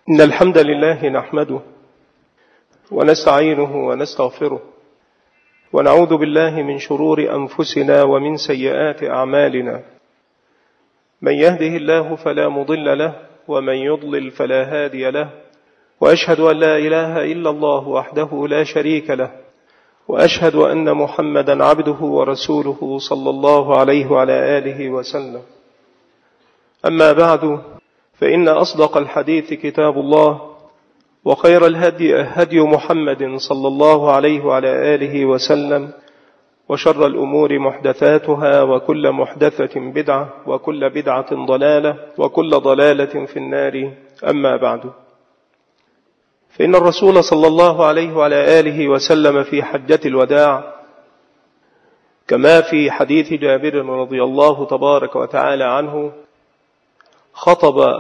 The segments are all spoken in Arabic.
إن الحمد لله نحمده ونستعينه ونستغفره ونعوذ بالله من شرور أنفسنا ومن سيئات أعمالنا. من يهده الله فلا مضل له ومن يضلل فلا هادي له، وأشهد أن لا إله إلا الله وحده لا شريك له، وأشهد أن محمدا عبده ورسوله صلى الله عليه وعلى آله وسلم. أما بعد، فإن أصدق الحديث كتاب الله، وخير الهدي هدي محمد صلى الله عليه وعلى آله وسلم، وشر الأمور محدثاتها، وكل محدثة بدعة، وكل بدعة ضلالة، وكل ضلالة في النار. أما بعد، فإن الرسول صلى الله عليه وعلى آله وسلم في حجة الوداع، كما في حديث جابر رضي الله تبارك وتعالى عنه، خطب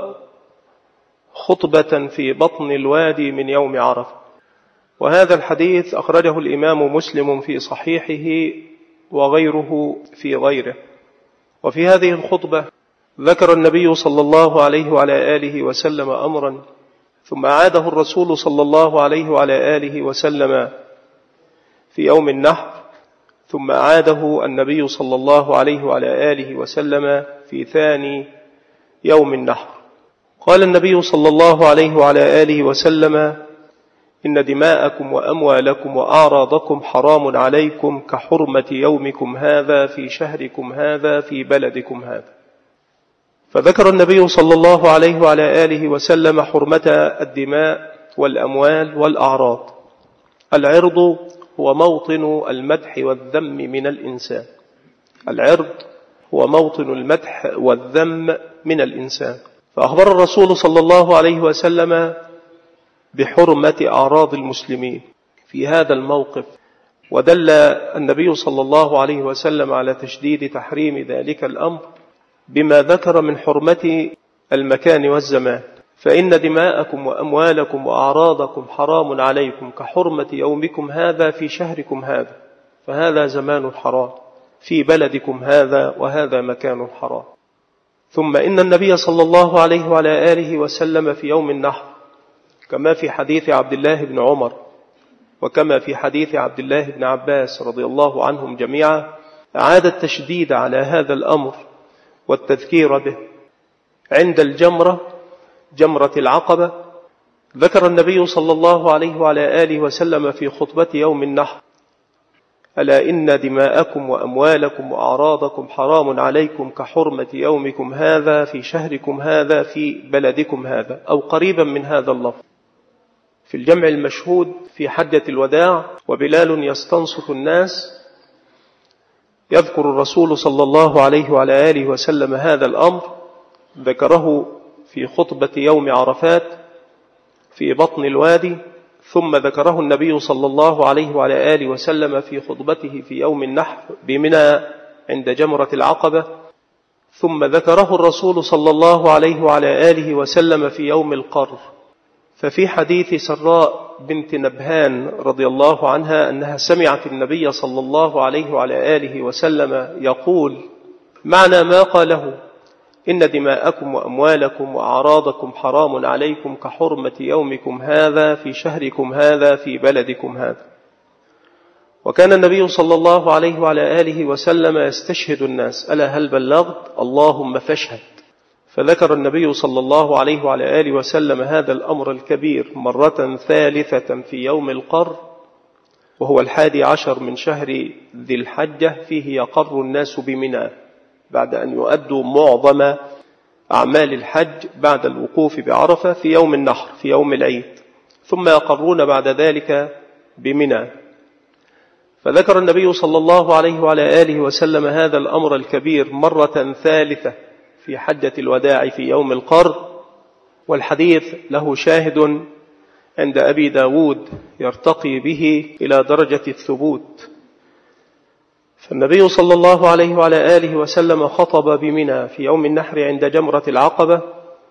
خطبة في بطن الوادي من يوم عرفة. وهذا الحديث أخرجه الإمام مسلم في صحيحه وغيره في غيره. وفي هذه الخطبة ذكر النبي صلى الله عليه وعلى آله وسلم أمرا، ثم عاده الرسول صلى الله عليه وعلى آله وسلم في يوم النحر، ثم عاده النبي صلى الله عليه وعلى آله وسلم في ثاني يوم النحر. قال النبي صلى الله عليه وعلى آله وسلم: إن دماءكم وأموالكم وأعراضكم حرام عليكم كحرمة يومكم هذا في شهركم هذا في بلدكم هذا. فذكر النبي صلى الله عليه وعلى آله وسلم حرمة الدماء والأموال والأعراض. العرض هو موطن المدح والذم من الإنسان. العرض هو موطن المدح والذم من الإنسان. فأخبر الرسول صلى الله عليه وسلم بحرمة أعراض المسلمين في هذا الموقف، ودل النبي صلى الله عليه وسلم على تشديد تحريم ذلك الأمر بما ذكر من حرمة المكان والزمان. فإن دماءكم وأموالكم وأعراضكم حرام عليكم كحرمة يومكم هذا في شهركم هذا، فهذا زمان حرام في بلدكم هذا، وهذا مكان حرام. ثم إن النبي صلى الله عليه وعلى آله وسلم في يوم النحر، كما في حديث عبد الله بن عمر وكما في حديث عبد الله بن عباس رضي الله عنهم جميعا، أعاد التشديد على هذا الأمر والتذكير به. عند الجمرة، جمرة العقبة، ذكر النبي صلى الله عليه وعلى آله وسلم في خطبة يوم النحر: ألا إن دماءكم وأموالكم وأعراضكم حرام عليكم كحرمة يومكم هذا في شهركم هذا في بلدكم هذا، أو قريبا من هذا اللفظ. في الجمع المشهود في حجة الوداع وبلال يستنصت الناس، يذكر الرسول صلى الله عليه وعلى آله وسلم هذا الأمر، ذكره في خطبة يوم عرفات في بطن الوادي، ثم ذكره النبي صلى الله عليه وعلى آله وسلم في خطبته في يوم النحر بمنى عند جمرة العقبة، ثم ذكره الرسول صلى الله عليه وعلى آله وسلم في يوم القر. ففي حديث سراء بنت نبهان رضي الله عنها أنها سمعت النبي صلى الله عليه وعلى آله وسلم يقول معنى ما قاله: إن دماءكم وأموالكم وأعراضكم حرام عليكم كحرمة يومكم هذا في شهركم هذا في بلدكم هذا. وكان النبي صلى الله عليه وعلى آله وسلم يستشهد الناس: ألا هل بلغت؟ اللهم فاشهد. فذكر النبي صلى الله عليه وعلى آله وسلم هذا الأمر الكبير مرة ثالثة في يوم القر، وهو 11 من شهر ذي الحجة، فيه يقر الناس بمنى بعد أن يؤدوا معظم أعمال الحج بعد الوقوف بعرفة في يوم النحر في يوم العيد، ثم يقرون بعد ذلك بمنى. فذكر النبي صلى الله عليه وعلى آله وسلم هذا الأمر الكبير مرة ثالثة في حجة الوداع في يوم القر، والحديث له شاهد عند أبي داود يرتقي به إلى درجة الثبوت. فالنبي صلى الله عليه وعلى آله وسلم خطب بمنى في يوم النحر عند جمرة العقبة،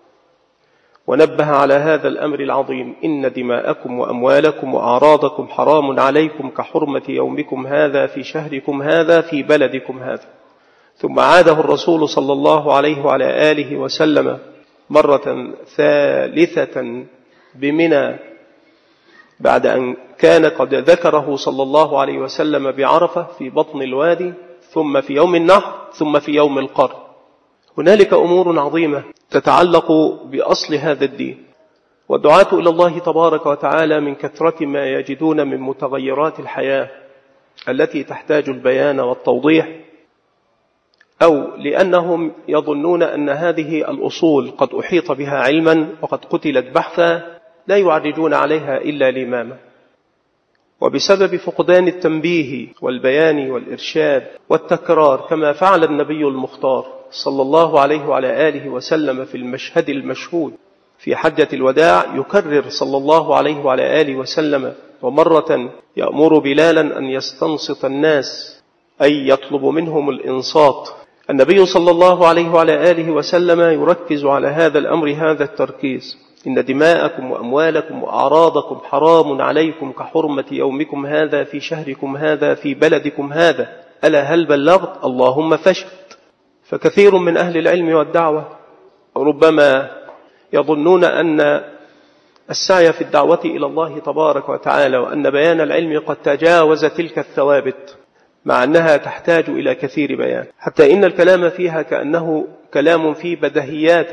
ونبه على هذا الأمر العظيم: إن دماءكم وأموالكم وأعراضكم حرام عليكم كحرمة يومكم هذا في شهركم هذا في بلدكم هذا. ثم عاده الرسول صلى الله عليه وعلى آله وسلم مرة ثالثة بمنى بعد أن كان قد ذكره صلى الله عليه وسلم بعرفة في بطن الوادي، ثم في يوم النحر، ثم في يوم القر. هنالك أمور عظيمة تتعلق بأصل هذا الدين، والدعاة إلى الله تبارك وتعالى من كثرة ما يجدون من متغيرات الحياة التي تحتاج البيان والتوضيح، أو لأنهم يظنون أن هذه الأصول قد أحيط بها علما وقد قتلت بحثا، لا يعرجون عليها إلا لماما. وبسبب فقدان التنبيه والبيان والإرشاد والتكرار، كما فعل النبي المختار صلى الله عليه وعلى آله وسلم في المشهد المشهود في حجة الوداع، يكرر صلى الله عليه وعلى آله وسلم، ومرة يأمر بلالا أن يستنصت الناس، أي يطلب منهم الإنصات. النبي صلى الله عليه وعلى آله وسلم يركز على هذا الأمر هذا التركيز: إن دماءكم وأموالكم وأعراضكم حرام عليكم كحرمة يومكم هذا في شهركم هذا في بلدكم هذا، ألا هل بلغت؟ اللهم فاشهد. فكثير من أهل العلم والدعوة ربما يظنون أن السعي في الدعوة إلى الله تبارك وتعالى وأن بيان العلم قد تجاوز تلك الثوابت، مع أنها تحتاج إلى كثير بيان، حتى إن الكلام فيها كأنه كلام في بدهيات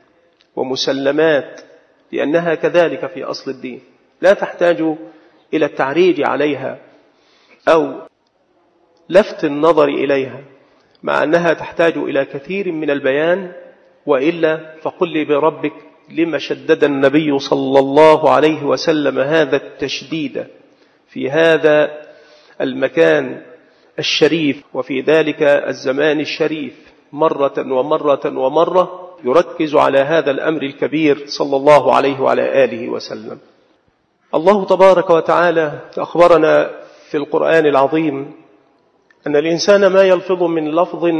ومسلمات، لأنها كذلك في أصل الدين لا تحتاج إلى التعريج عليها أو لفت النظر إليها، مع أنها تحتاج إلى كثير من البيان. وإلا فقل لي بربك لما شدد النبي صلى الله عليه وسلم هذا التشديد في هذا المكان الشريف وفي ذلك الزمان الشريف مرة ومرة ومرة، يركز على هذا الأمر الكبير صلى الله عليه وعلى آله وسلم. الله تبارك وتعالى أخبرنا في القرآن العظيم أن الإنسان ما يلفظ من لفظ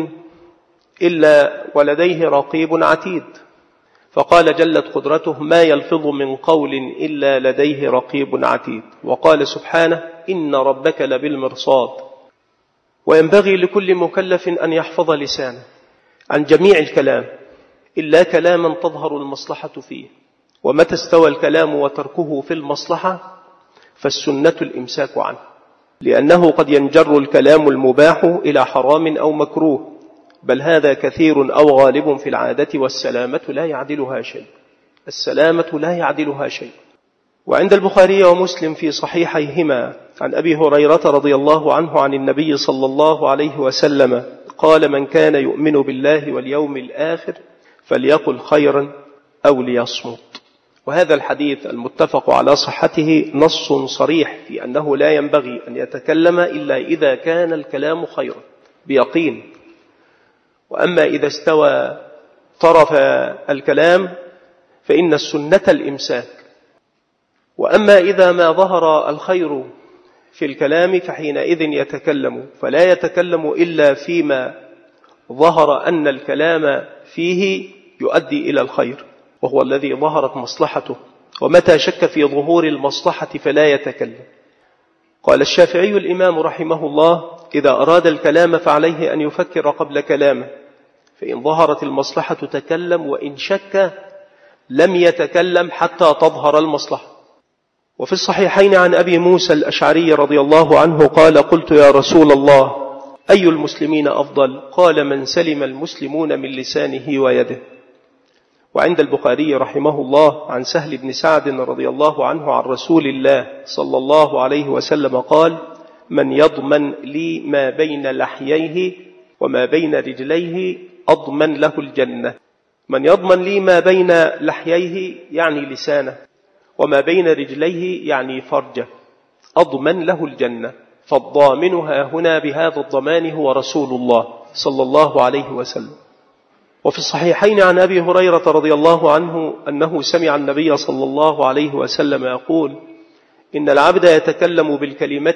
إلا ولديه رقيب عتيد، فقال جلت قدرته: ما يلفظ من قول إلا لديه رقيب عتيد. وقال سبحانه: إن ربك لبالمرصاد. وينبغي لكل مكلف أن يحفظ لسانه عن جميع الكلام إلا كلاما تظهر المصلحة فيه، ومتى استوى الكلام وتركه في المصلحة فالسنة الإمساك عنه، لأنه قد ينجر الكلام المباح إلى حرام أو مكروه، بل هذا كثير أو غالب في العادة، والسلامة لا يعدلها شيء. السلامة لا يعدلها شيء. وعند البخاري ومسلم في صحيحيهما عن أبي هريرة رضي الله عنه عن النبي صلى الله عليه وسلم قال: من كان يؤمن بالله واليوم الآخر فليقل خيرا أو ليصمت. وهذا الحديث المتفق على صحته نص صريح في أنه لا ينبغي أن يتكلم إلا إذا كان الكلام خيرا بيقين، وأما إذا استوى طرف الكلام فإن السنة الإمساك. وأما إذا ما ظهر الخير في الكلام فحينئذ يتكلم، فلا يتكلم إلا فيما ظهر أن الكلام فيه يؤدي إلى الخير، وهو الذي ظهرت مصلحته، ومتى شك في ظهور المصلحة فلا يتكلم. قال الشافعي الإمام رحمه الله: إذا أراد الكلام فعليه أن يفكر قبل كلامه، فإن ظهرت المصلحة تكلم، وإن شك لم يتكلم حتى تظهر المصلحة. وفي الصحيحين عن أبي موسى الأشعري رضي الله عنه قال: قلت يا رسول الله أي المسلمين أفضل؟ قال: من سلم المسلمون من لسانه ويده. وعند البخاري رحمه الله عن سهل بن سعد رضي الله عنه عن رسول الله صلى الله عليه وسلم قال: من يضمن لي ما بين لحييه وما بين رجليه أضمن له الجنة. من يضمن لي ما بين لحييه يعني لسانه، وما بين رجليه يعني فرجه، أضمن له الجنة. فالضامنها هنا بهذا الضمان هو رسول الله صلى الله عليه وسلم. وفي الصحيحين عن أبي هريرة رضي الله عنه أنه سمع النبي صلى الله عليه وسلم يقول: إن العبد يتكلم بالكلمة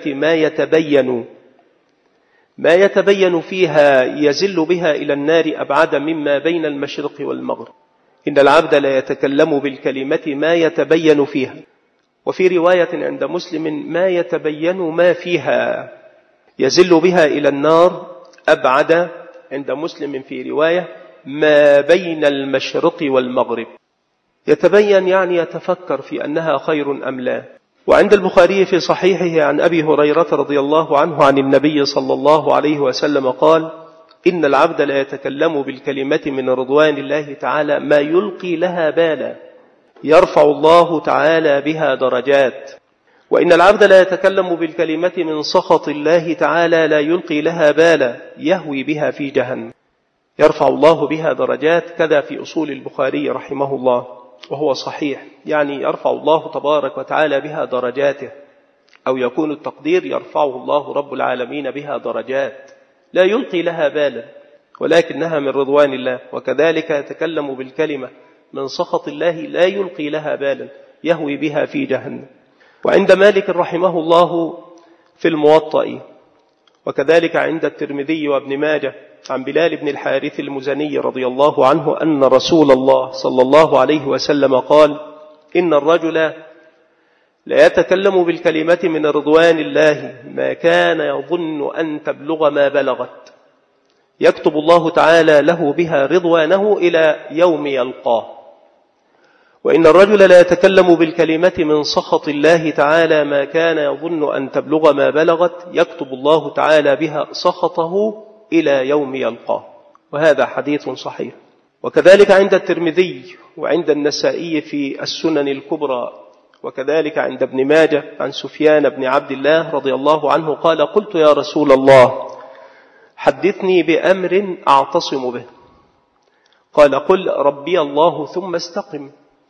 ما يتبين فيها يزل بها إلى النار أبعد مما بين المشرق والمغرب. إن العبد لا يتكلم بالكلمة ما يتبين فيها. وفي رواية عند مسلم: ما يتبين ما فيها يزل بها إلى النار أبعد، عند مسلم في رواية: ما بين المشرق والمغرب. يتبين يعني يتفكر في أنها خير أم لا. وعند البخاري في صحيحه عن أبي هريرة رضي الله عنه عن النبي صلى الله عليه وسلم قال: إن العبد لا يتكلم بالكلمة من رضوان الله تعالى ما يلقي لها بالا يرفع الله تعالى بها درجات، وإن العبد لا يتكلم بالكلمة من سخط الله تعالى لا يلقي لها بالا يهوي بها في جهنم يرفع الله بها درجات. كذا في أصول البخاري رحمه الله، وهو صحيح، يعني يرفع الله تبارك وتعالى بها درجاته، أو يكون التقدير يرفعه الله رب العالمين بها درجات لا يلقي لها بالا ولكنها من رضوان الله. وكذلك يتكلم بالكلمة من سخط الله لا يلقي لها بالا يهوي بها في جهنم. وعند مالك رحمه الله في الموطأ، وكذلك عند الترمذي وابن ماجه عن بلال بن الحارث المزني رضي الله عنه أن رسول الله صلى الله عليه وسلم قال: إن الرجل لا يتكلم بالكلمة من رضوان الله ما كان يظن أن تبلغ ما بلغت يكتب الله تعالى له بها رضوانه إلى يوم يلقاه. وإن الرجل لا يتكلم بالكلمة من سخط الله تعالى ما كان يظن أن تبلغ ما بلغت يكتب الله تعالى بها سخطه إلى يوم يلقاه. وهذا حديث صحيح. وكذلك عند الترمذي وعند النسائي في السنن الكبرى، وكذلك عند ابن ماجه عن سفيان بن عبد الله رضي الله عنه قال: قلت يا رسول الله حدثني بأمر أعتصم به. قال: قل ربي الله ثم استقم.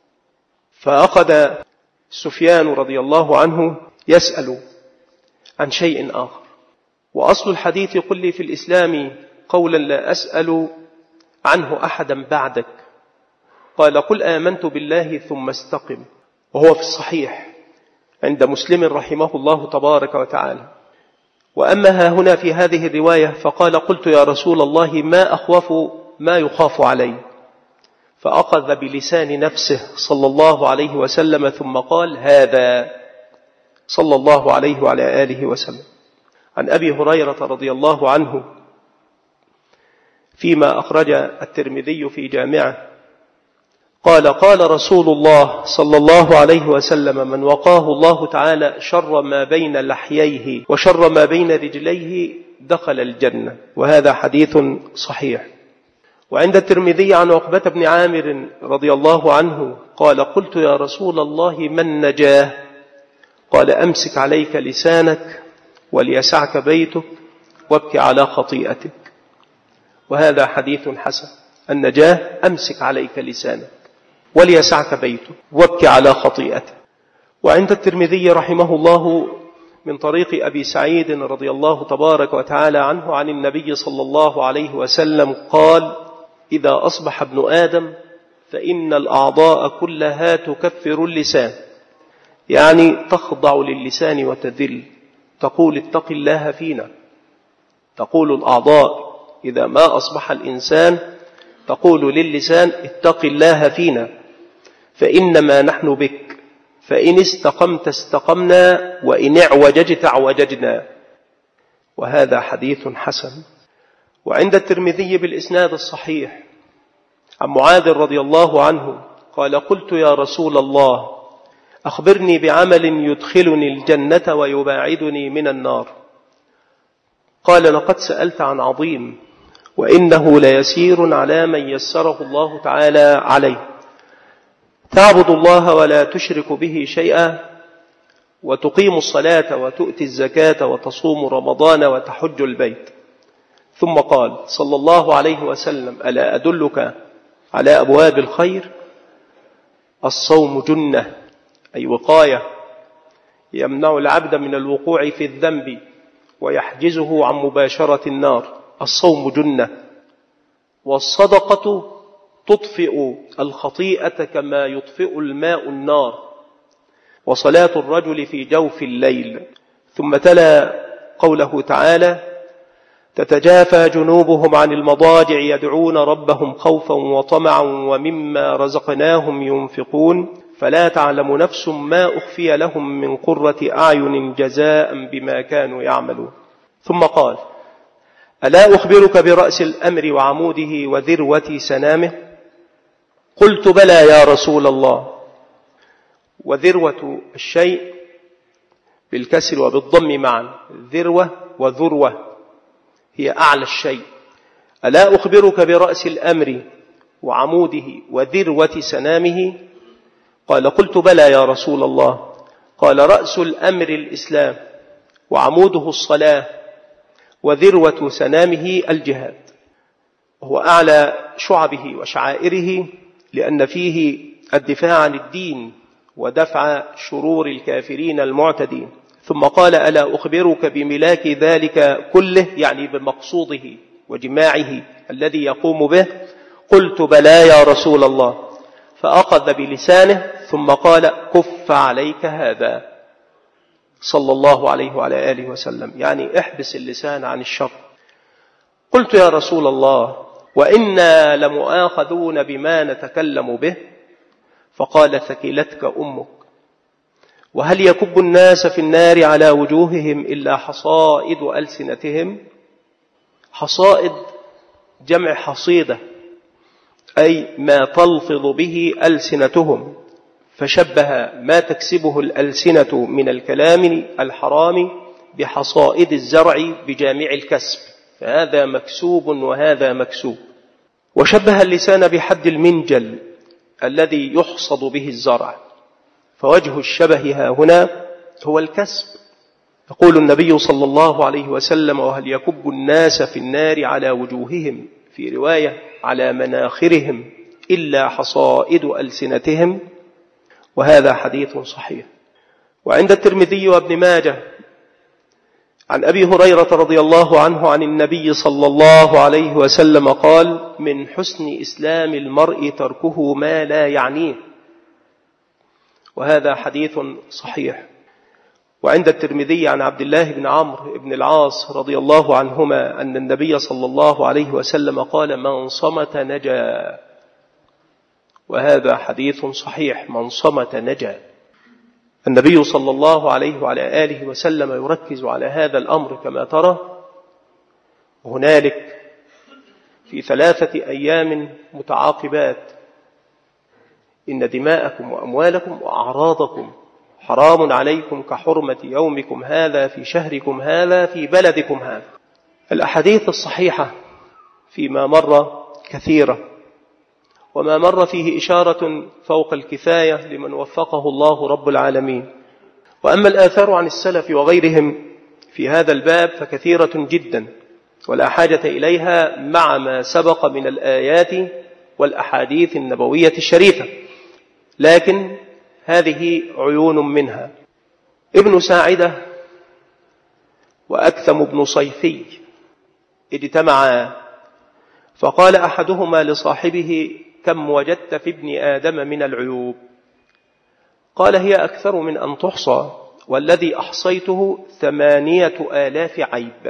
فأخذ سفيان رضي الله عنه يسأل عن شيء آخر. وأصل الحديث: قل لي في الإسلام قولا لا أسأل عنه أحدا بعدك. قال: قل آمنت بالله ثم استقم. وهو في الصحيح عند مسلم رحمه الله تبارك وتعالى. وأما ها هنا في هذه الرواية فقال: قلت يا رسول الله ما أخوف ما يخاف علي. فأخذ بلسان نفسه صلى الله عليه وسلم ثم قال: هذا صلى الله عليه وعلى آله وسلم. عن أبي هريرة رضي الله عنه فيما أخرج الترمذي في جامعه قال: قال رسول الله صلى الله عليه وسلم: من وقاه الله تعالى شر ما بين لحييه وشر ما بين رجليه دخل الجنة. وهذا حديث صحيح. وعند الترمذي عن عقبة بن عامر رضي الله عنه قال: قلت يا رسول الله من نجاه؟ قال: أمسك عليك لسانك وليسعك بيتك وابك على خطيئتك. وهذا حديث حسن. النجاه أمسك عليك لسانك وليسعك بيتك وابك على خطيئتك. وعند الترمذي رحمه الله من طريق أبي سعيد رضي الله تبارك وتعالى عنه عن النبي صلى الله عليه وسلم قال: إذا أصبح ابن آدم فإن الأعضاء كلها تكفر اللسان، يعني تخضع للسان وتذل، تقول اتق الله فينا. تقول الأعضاء إذا ما أصبح الإنسان تقول للسان اتق الله فينا فإنما نحن بك، فإن استقمت استقمنا وإن اعوججت اعوججنا. وهذا حديث حسن. وعند الترمذي بالإسناد الصحيح عن معاذ رضي الله عنه قال: قلت يا رسول الله أخبرني بعمل يدخلني الجنة ويباعدني من النار. قال: لقد سألت عن عظيم وإنه ليسير على من يسره الله تعالى عليه. تعبد الله ولا تشرك به شيئا وتقيم الصلاة وتؤتي الزكاة وتصوم رمضان وتحج البيت. ثم قال صلى الله عليه وسلم: ألا أدلك على أبواب الخير؟ الصوم جنة، أي وقاية، يمنع العبد من الوقوع في الذنب ويحجزه عن مباشرة النار. الصوم جنة. والصدقة تطفئ الخطيئة كما يطفئ الماء النار. وصلاة الرجل في جوف الليل. ثم تلا قوله تعالى: تتجافى جنوبهم عن المضاجع يدعون ربهم خوفا وطمعا ومما رزقناهم ينفقون فلا تعلم نفس ما أخفي لهم من قرة أعين جزاء بما كانوا يعملون. ثم قال: ألا أخبرك برأس الأمر وعموده وذروة سنامه؟ قلت بلى يا رسول الله. وذروة الشيء بالكسر وبالضم معا، ذروة وذروة هي أعلى الشيء. ألا أخبرك برأس الأمر وعموده وذروة سنامه؟ قال قلت بلى يا رسول الله. قال رأس الأمر الإسلام، وعموده الصلاة، وذروة سنامه الجهاد. وهو أعلى شعبه وشعائره، لأن فيه الدفاع عن الدين ودفع شرور الكافرين المعتدين. ثم قال ألا أخبرك بملاك ذلك كله، يعني بمقصوده وجماعه الذي يقوم به؟ قلت بلى يا رسول الله. فأخذ بلسانه ثم قال كف عليك هذا، صلى الله عليه وعلى آله وسلم، يعني احبس اللسان عن الشر. قلت يا رسول الله وإنا لمؤاخذون بما نتكلم به؟ فقال ثكلتك أمك. وهل يكب الناس في النار على وجوههم إلا حصائد ألسنتهم؟ حصائد جمع حصيدة، أي ما تلفظ به ألسنتهم، فشبه ما تكسبه الألسنة من الكلام الحرام بحصائد الزرع بجامع الكسب، فهذا مكسوب وهذا مكسوب. وشبه اللسان بحد المنجل الذي يحصد به الزرع، فوجه الشبه هنا هو الكسب. يقول النبي صلى الله عليه وسلم وهل يكب الناس في النار على وجوههم، في رواية على مناخرهم، إلا حصائد ألسنتهم، وهذا حديث صحيح. وعند الترمذي وابن ماجه عن أبي هريرة رضي الله عنه عن النبي صلى الله عليه وسلم قال من حسن إسلام المرء تركه ما لا يعنيه، وهذا حديث صحيح. وعند الترمذي عن عبد الله بن عمرو بن العاص رضي الله عنهما أن النبي صلى الله عليه وسلم قال من صمت نجا، وهذا حديث صحيح، من صمت نجا. النبي صلى الله عليه وعلى آله وسلم يركز على هذا الأمر كما ترى. هنالك في 3 أيام متعاقبات إن دماءكم وأموالكم وأعراضكم حرام عليكم كحرمة يومكم هذا في شهركم هذا في بلدكم هذا. الأحاديث الصحيحة فيما مر كثيرة، وما مر فيه إشارة فوق الكفاية لمن وفقه الله رب العالمين. وأما الآثار عن السلف وغيرهم في هذا الباب فكثيرة جدا، ولا حاجة إليها مع ما سبق من الآيات والأحاديث النبوية الشريفة، لكن هذه عيون منها. ابن ساعدة وأكثم بن صيفي اجتمعا، فقال أحدهما لصاحبه كم وجدت في ابن آدم من العيوب؟ قال هي أكثر من أن تحصى، والذي أحصيته 8,000 عيب،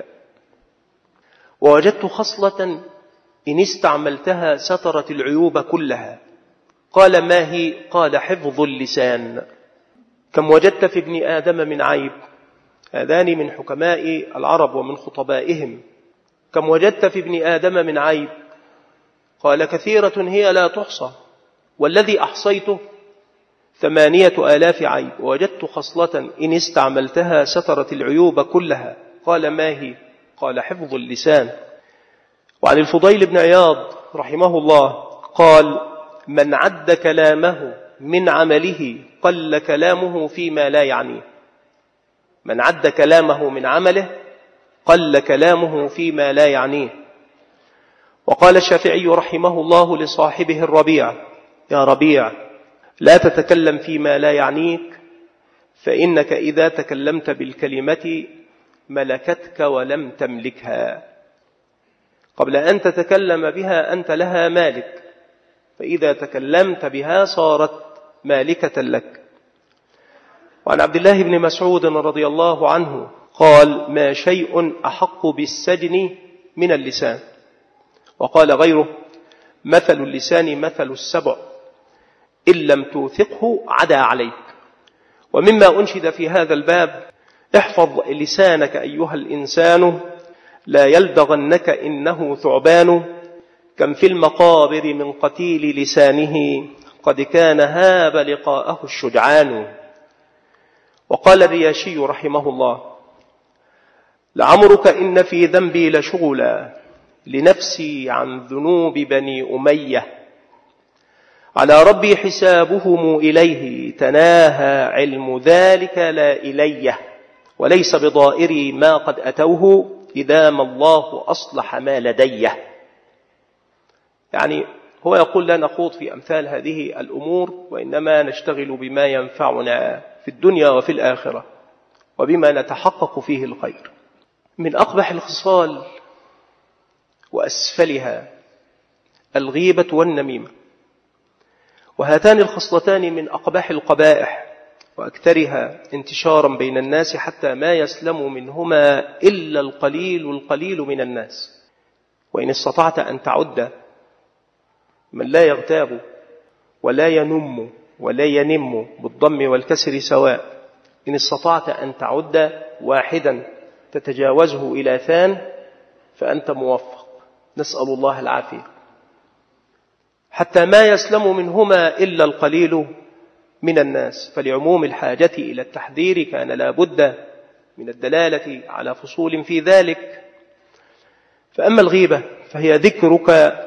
ووجدت خصلة إن استعملتها سترت العيوب كلها. قال ما هي؟ قال حفظ اللسان. كم وجدت في ابن آدم من عيب؟ هذان من حكماء العرب ومن خطبائهم. كم وجدت في ابن آدم من عيب؟ قال كثيرة هي لا تحصى، والذي أحصيته 8,000 عيب، ووجدت خصلة إن استعملتها سترت العيوب كلها. قال ما هي؟ قال حفظ اللسان. وعن الفضيل بن عياض رحمه الله قال من عد كلامه من عمله قل كلامه فيما لا يعنيه. من عد كلامه من عمله قل كلامه فيما لا يعنيه. وقال الشافعي رحمه الله لصاحبه الربيع يا ربيع لا تتكلم فيما لا يعنيك، فإنك إذا تكلمت بالكلمة ملكتك ولم تملكها. قبل أن تتكلم بها أنت لها مالك، فإذا تكلمت بها صارت مالكة لك. وعن عبد الله بن مسعود رضي الله عنه قال ما شيء أحق بالسجن من اللسان. وقال غيره مثل اللسان مثل السبع إن لم توثقه عدا عليك. ومما أنشد في هذا الباب احفظ لسانك أيها الإنسان لا يلدغنك إنه ثعبان، كم في المقابر من قتيل لسانه قد كان هاب لقاءه الشجعان. وقال الرياشي رحمه الله: لعمرك إن في ذنبي لشغلا لنفسي عن ذنوب بني أمية، على ربي حسابهم إليه تناهى علم ذلك لا إلي، وليس بضائري ما قد أتوه إذا ما الله أصلح ما لدي. يعني هو يقول لا نخوض في أمثال هذه الأمور، وإنما نشتغل بما ينفعنا في الدنيا وفي الآخرة وبما نتحقق فيه الخير. من أقبح الخصال وأسفلها الغيبة والنميمة، وهاتان الخصلتان من أقبح القبائح وأكثرها انتشارا بين الناس، حتى ما يسلم منهما إلا القليل من الناس. وإن استطعت أن تعد من لا يغتاب ولا ينم ولا ينم بالضم والكسر سواء، إن استطعت أن تعد واحدا تتجاوزه إلى ثان فأنت موفق، نسأل الله العافية. حتى ما يسلم منهما إلا القليل من الناس. فلعموم الحاجة إلى التحذير كان لا بد من الدلالة على فصول في ذلك. فأما الغيبة فهي ذكرك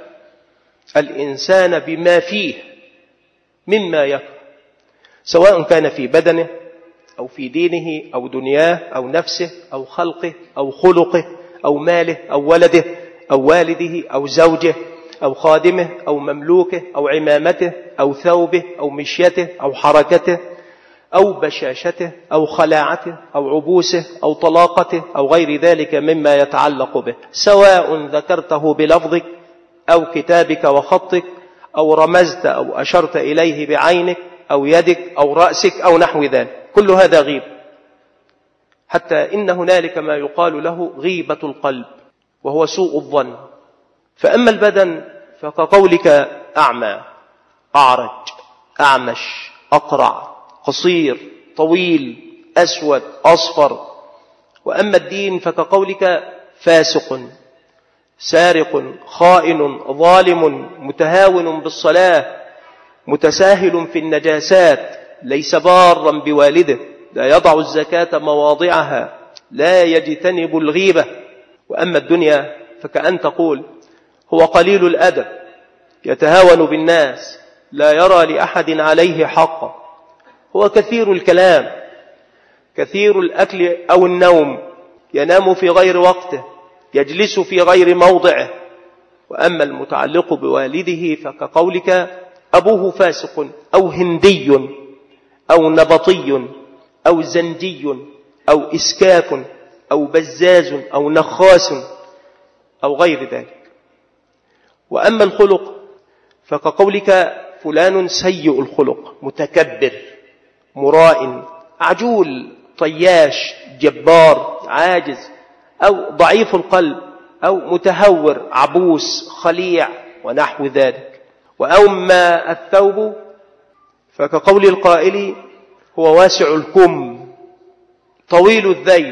الإنسان بما فيه مما يكره، سواء كان في بدنه أو في دينه أو دنياه أو نفسه أو خلقه أو خلقه أو ماله أو ولده أو والده أو زوجه أو خادمه أو مملوكه أو عمامته أو ثوبه أو مشيته أو حركته أو بشاشته أو خلاعته أو عبوسه أو طلاقته أو غير ذلك مما يتعلق به، سواء ذكرته بلفظك أو كتابك وخطك أو رمزت أو أشرت إليه بعينك أو يدك أو رأسك أو نحو ذلك، كل هذا غيب. حتى إن هنالك ما يقال له غيبة القلب، وهو سوء الظن. فأما البدن فكقولك أعمى، أعرج، أعمش، أقرع، قصير، طويل، أسود، أصفر. وأما الدين فكقولك فاسق، سارق، خائن، ظالم، متهاون بالصلاة، متساهل في النجاسات، ليس بارا بوالده، لا يضع الزكاة مواضعها، لا يجتنب الغيبة. وأما الدنيا فكأن تقول هو قليل الأدب، يتهاون بالناس، لا يرى لأحد عليه حقا، هو كثير الكلام، كثير الأكل أو النوم، ينام في غير وقته، يجلس في غير موضعه. وأما المتعلق بوالده فكقولك أبوه فاسق أو هندي أو نبطي أو زنجي أو إسكاف أو بزاز أو نخاس أو غير ذلك. وأما الخلق فكقولك فلان سيء الخلق، متكبر، مرائن، عجول، طياش، جبار، عاجز، أو ضعيف القلب، أو متهور، عبوس، خليع ونحو ذلك. وأما الثوب فكقول القائل هو واسع الكم، طويل الذيل،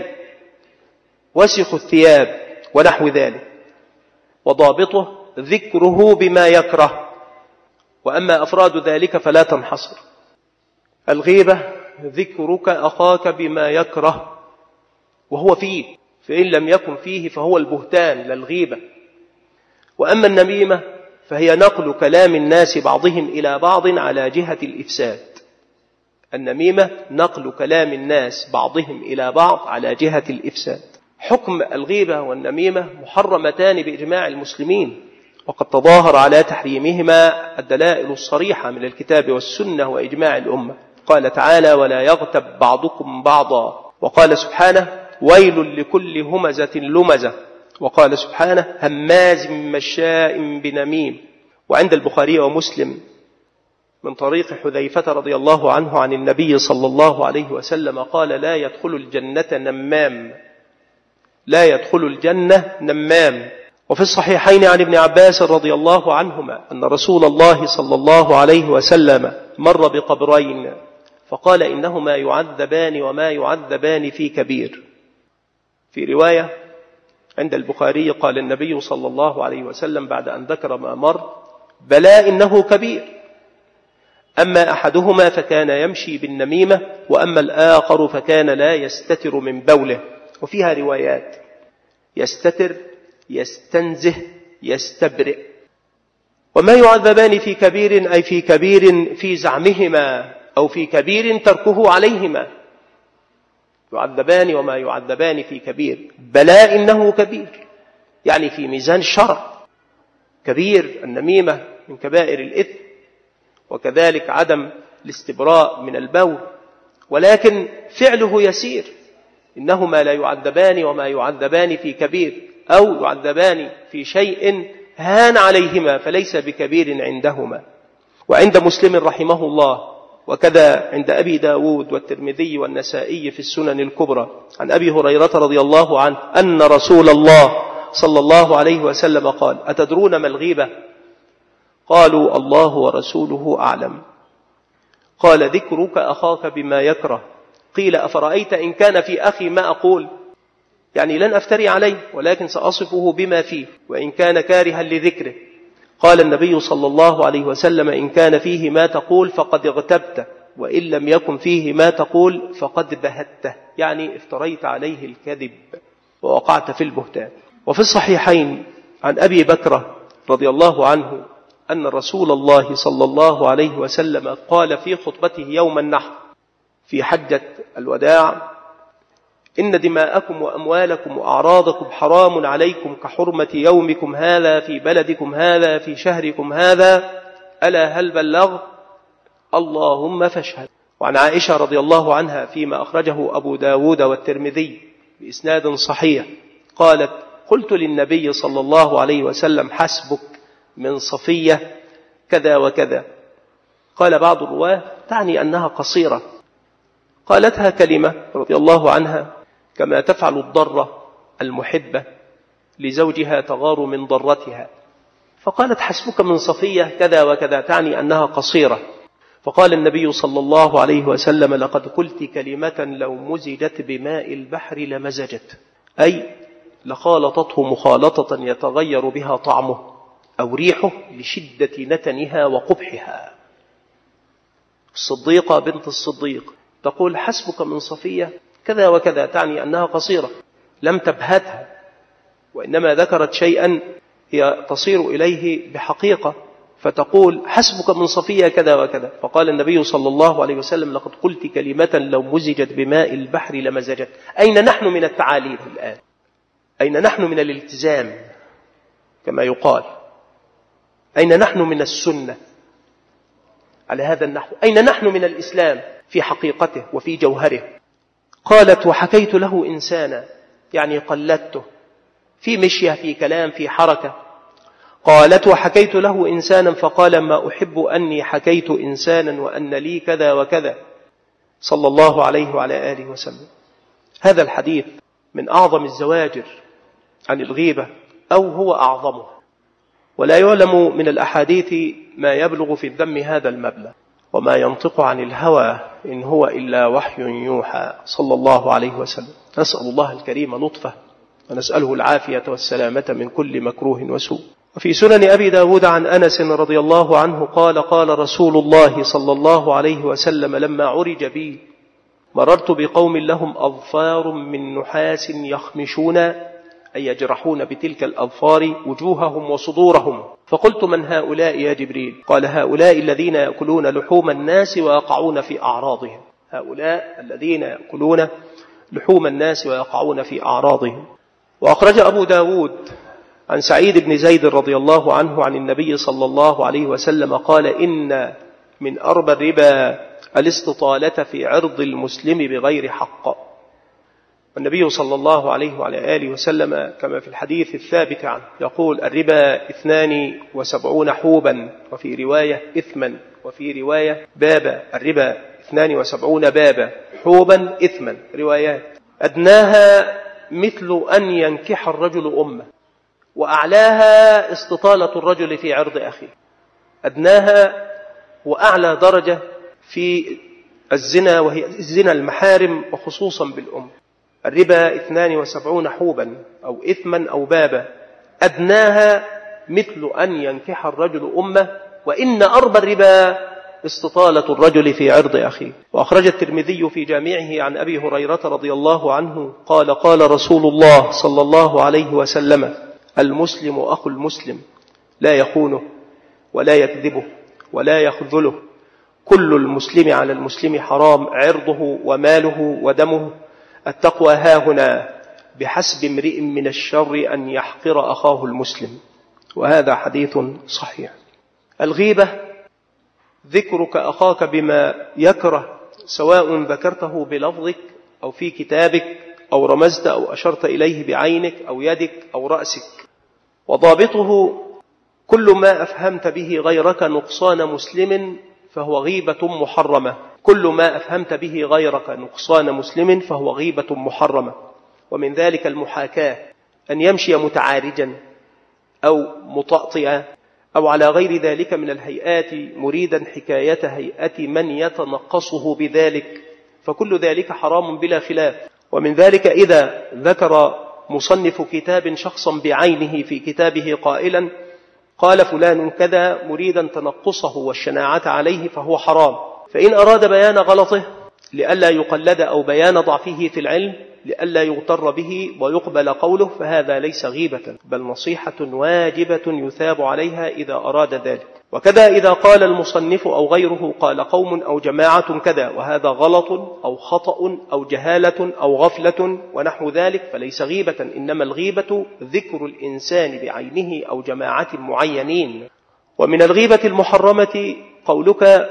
وسخ الثياب ونحو ذلك. وضابطه ذكره بما يكره. وأما أفراد ذلك فلا تنحصر. الغيبة ذكرك أخاك بما يكره وهو فيه، فإن لم يكن فيه فهو البهتان لا الغيبة. وأما النميمة فهي نقل كلام الناس بعضهم إلى بعض على جهة الإفساد. النميمة نقل كلام الناس بعضهم إلى بعض على جهة الإفساد. حكم الغيبة والنميمة محرمتان بإجماع المسلمين، وقد تظاهر على تحريمهما الدلائل الصريحة من الكتاب والسنة وإجماع الأمة. قال تعالى ولا يغتب بعضكم بعضا، وقال سبحانه ويل لكل همزة لمزة، وقال سبحانه هماز مشاء بنميم. وعند البخاري ومسلم من طريق حذيفة رضي الله عنه عن النبي صلى الله عليه وسلم قال لا يدخل الجنة نمام، لا يدخل الجنة نمام. وفي الصحيحين عن ابن عباس رضي الله عنهما أن رسول الله صلى الله عليه وسلم مر بقبرين فقال إنهما يعذبان وما يعذبان في كبير. في رواية عند البخاري قال النبي صلى الله عليه وسلم بعد أن ذكر ما مر: بلى إنه كبير، أما أحدهما فكان يمشي بالنميمة، وأما الآخر فكان لا يستتر من بوله. وفيها روايات: يستتر، يستنزه، يستبرئ. وما يعذبان في كبير، أي في كبير في زعمهما أو في كبير تركه عليهما. يعذبان وما يعذبان في كبير. بلى إنه كبير، يعني في ميزان الشرع. كبير النميمة من كبائر الإثم، وكذلك عدم الاستبراء من البول، ولكن فعله يسير. إنهما لا يعذبان وما يعذبان في كبير، أو يعذبان في شيء هان عليهما فليس بكبير عندهما. وعند مسلم رحمه الله، وكذا عند أبي داود والترمذي والنسائي في السنن الكبرى، عن أبي هريرة رضي الله عنه أن رسول الله صلى الله عليه وسلم قال: أتدرون ما الغيبة؟ قالوا: الله ورسوله أعلم. قال: ذكرك أخاك بما يكره. قيل: أفرأيت إن كان في أخي ما أقول؟ يعني لن أفتري عليه، ولكن سأصفه بما فيه، وإن كان كارها لذكره. قال النبي صلى الله عليه وسلم: إن كان فيه ما تقول فقد اغتبته، وإن لم يكن فيه ما تقول فقد بهته، يعني افتريت عليه الكذب ووقعت في البهتان. وفي الصحيحين عن أبي بكر رضي الله عنه أن رسول الله صلى الله عليه وسلم قال في خطبته يوم النحر في حجة الوداع: إن دماءكم وأموالكم وأعراضكم حرام عليكم كحرمة يومكم هذا في بلدكم هذا في شهركم هذا، ألا هل بلغت؟ اللهم فاشهد. وعن عائشة رضي الله عنها فيما أخرجه أبو داود والترمذي بإسناد صحيح قالت: قلت للنبي صلى الله عليه وسلم: حسبك من صفية كذا وكذا. قال بعض الرواه: تعني أنها قصيرة. قالتها كلمة رضي الله عنها كما تفعل الضرة المحبة لزوجها تغار من ضرتها، فقالت: حسبك من صفية كذا وكذا، تعني أنها قصيرة. فقال النبي صلى الله عليه وسلم: لقد قلت كلمة لو مزجت بماء البحر لمزجت، أي لخالطته مخالطة يتغير بها طعمه أو ريحه لشدة نتنها وقبحها. الصديقة بنت الصديق تقول: حسبك من صفية كذا وكذا، تعني أنها قصيرة، لم تبهتها، وإنما ذكرت شيئا هي تصير إليه بحقيقة، فتقول: حسبك من صفية كذا وكذا. فقال النبي صلى الله عليه وسلم: لقد قلت كلمة لو مزجت بماء البحر لمزجت. أين نحن من التعاليم الآن؟ أين نحن من الالتزام كما يقال؟ أين نحن من السنة على هذا النحو؟ أين نحن من الإسلام في حقيقته وفي جوهره؟ قالت: وحكيت له إنسانا، يعني قلدته في مشيه، في كلام، في حركة. قالت: وحكيت له إنسانا فقال: ما أحب أني حكيت إنسانا وأن لي كذا وكذا، صلى الله عليه وعلى آله وسلم. هذا الحديث من أعظم الزواجر عن الغيبة، أو هو أعظمه، ولا يعلم من الأحاديث ما يبلغ في الذم هذا المبلغ. وما ينطق عن الهوى إن هو إلا وحي يوحى، صلى الله عليه وسلم. نسأل الله الكريم لطفه، ونسأله العافية والسلامة من كل مكروه وسوء. وفي سنن أبي داود عن أنس رضي الله عنه قال: قال رسول الله صلى الله عليه وسلم: لما عرج بي مررت بقوم لهم أظفار من نحاس يخمشون، أي يجرحون بتلك الأظفار وجوههم وصدورهم، فقلت: من هؤلاء يا جبريل؟ قال: هؤلاء الذين يأكلون لحوم الناس ويقعون في أعراضهم. هؤلاء الذين يأكلون لحوم الناس ويقعون في أعراضهم. وأخرج أبو داود عن سعيد بن زيد رضي الله عنه عن النبي صلى الله عليه وسلم قال: إن من أربى الربا الاستطالة في عرض المسلم بغير حق. والنبي صلى الله عليه وعلى آله وسلم كما في الحديث الثابت عنه يقول: الربا 72 حوبا، وفي رواية إثما، وفي رواية بابا. الربا 72 بابا، حوبا، إثما، روايات. أدناها مثل أن ينكح الرجل أمه، وأعلاها استطالة الرجل في عرض أخيه. أدناها وأعلى درجة في الزنا، وهي الزنا المحارم، وخصوصا بالأم. الربا 72 حوبا أو إثما أو بابا، أدناها مثل أن ينكح الرجل أمه، وإن أربى الربا استطالة الرجل في عرض أخيه. وأخرج الترمذي في جامعه عن أبي هريرة رضي الله عنه قال قال رسول الله صلى الله عليه وسلم: المسلم أخو المسلم لا يخونه ولا يكذبه ولا يخذله، كل المسلم على المسلم حرام، عرضه وماله ودمه، التقوى هاهنا، بحسب امرئ من الشر أن يحقر أخاه المسلم. وهذا حديث صحيح. الغيبة ذكرك أخاك بما يكره، سواء ذكرته بلفظك أو في كتابك أو رمزت أو أشرت إليه بعينك أو يدك أو رأسك. وضابطه كل ما أفهمت به غيرك نقصان مسلم فهو غيبة محرمة، كل ما أفهمت به غيرك نقصان مسلم فهو غيبة محرمة. ومن ذلك المحاكاة، أن يمشي متعارجا أو مطأطئا أو على غير ذلك من الهيئات مريدا حكاية هيئة من يتنقصه بذلك، فكل ذلك حرام بلا خلاف. ومن ذلك إذا ذكر مصنف كتاب شخصا بعينه في كتابه قائلا قال فلان كذا مريدا تنقصه والشناعة عليه فهو حرام، فإن أراد بيان غلطه لئلا يقلد أو بيان ضعفه في العلم لئلا يغتر به ويقبل قوله فهذا ليس غيبة، بل نصيحة واجبة يثاب عليها إذا أراد ذلك. وكذا إذا قال المصنف أو غيره قال قوم أو جماعة كذا وهذا غلط أو خطأ أو جهالة أو غفلة ونحو ذلك فليس غيبة، إنما الغيبة ذكر الإنسان بعينه أو جماعة معينين. ومن الغيبة المحرمة قولك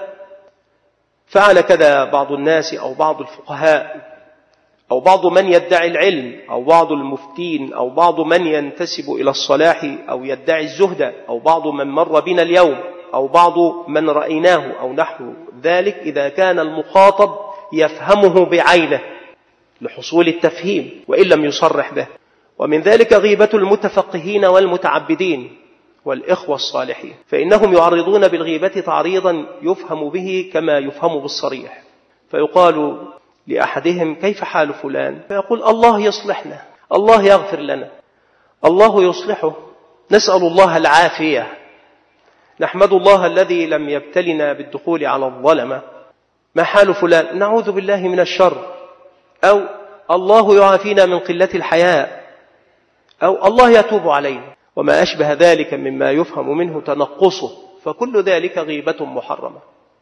فعل كذا بعض الناس أو بعض الفقهاء أو بعض من يدعي العلم أو بعض المفتين أو بعض من ينتسب إلى الصلاح أو يدعي الزهد أو بعض من مر بنا اليوم أو بعض من رأيناه أو نحو ذلك، إذا كان المخاطب يفهمه بعينه لحصول التفهيم وإن لم يصرح به. ومن ذلك غيبة المتفقهين والمتعبدين والإخوة الصالحين، فإنهم يعرضون بالغيبة تعريضا يفهم به كما يفهم بالصريح، فيقال لأحدهم كيف حال فلان؟ فيقول الله يصلحنا، الله يغفر لنا، الله يصلحه، نسأل الله العافية، نحمد الله الذي لم يبتلنا بالدخول على الظلمة. ما حال فلان؟ نعوذ بالله من الشر، أو الله يعافينا من قلة الحياء، أو الله يتوب علينا، وما أشبه ذلك مما يفهم منه تنقصه، فكل ذلك غيبة محرمة.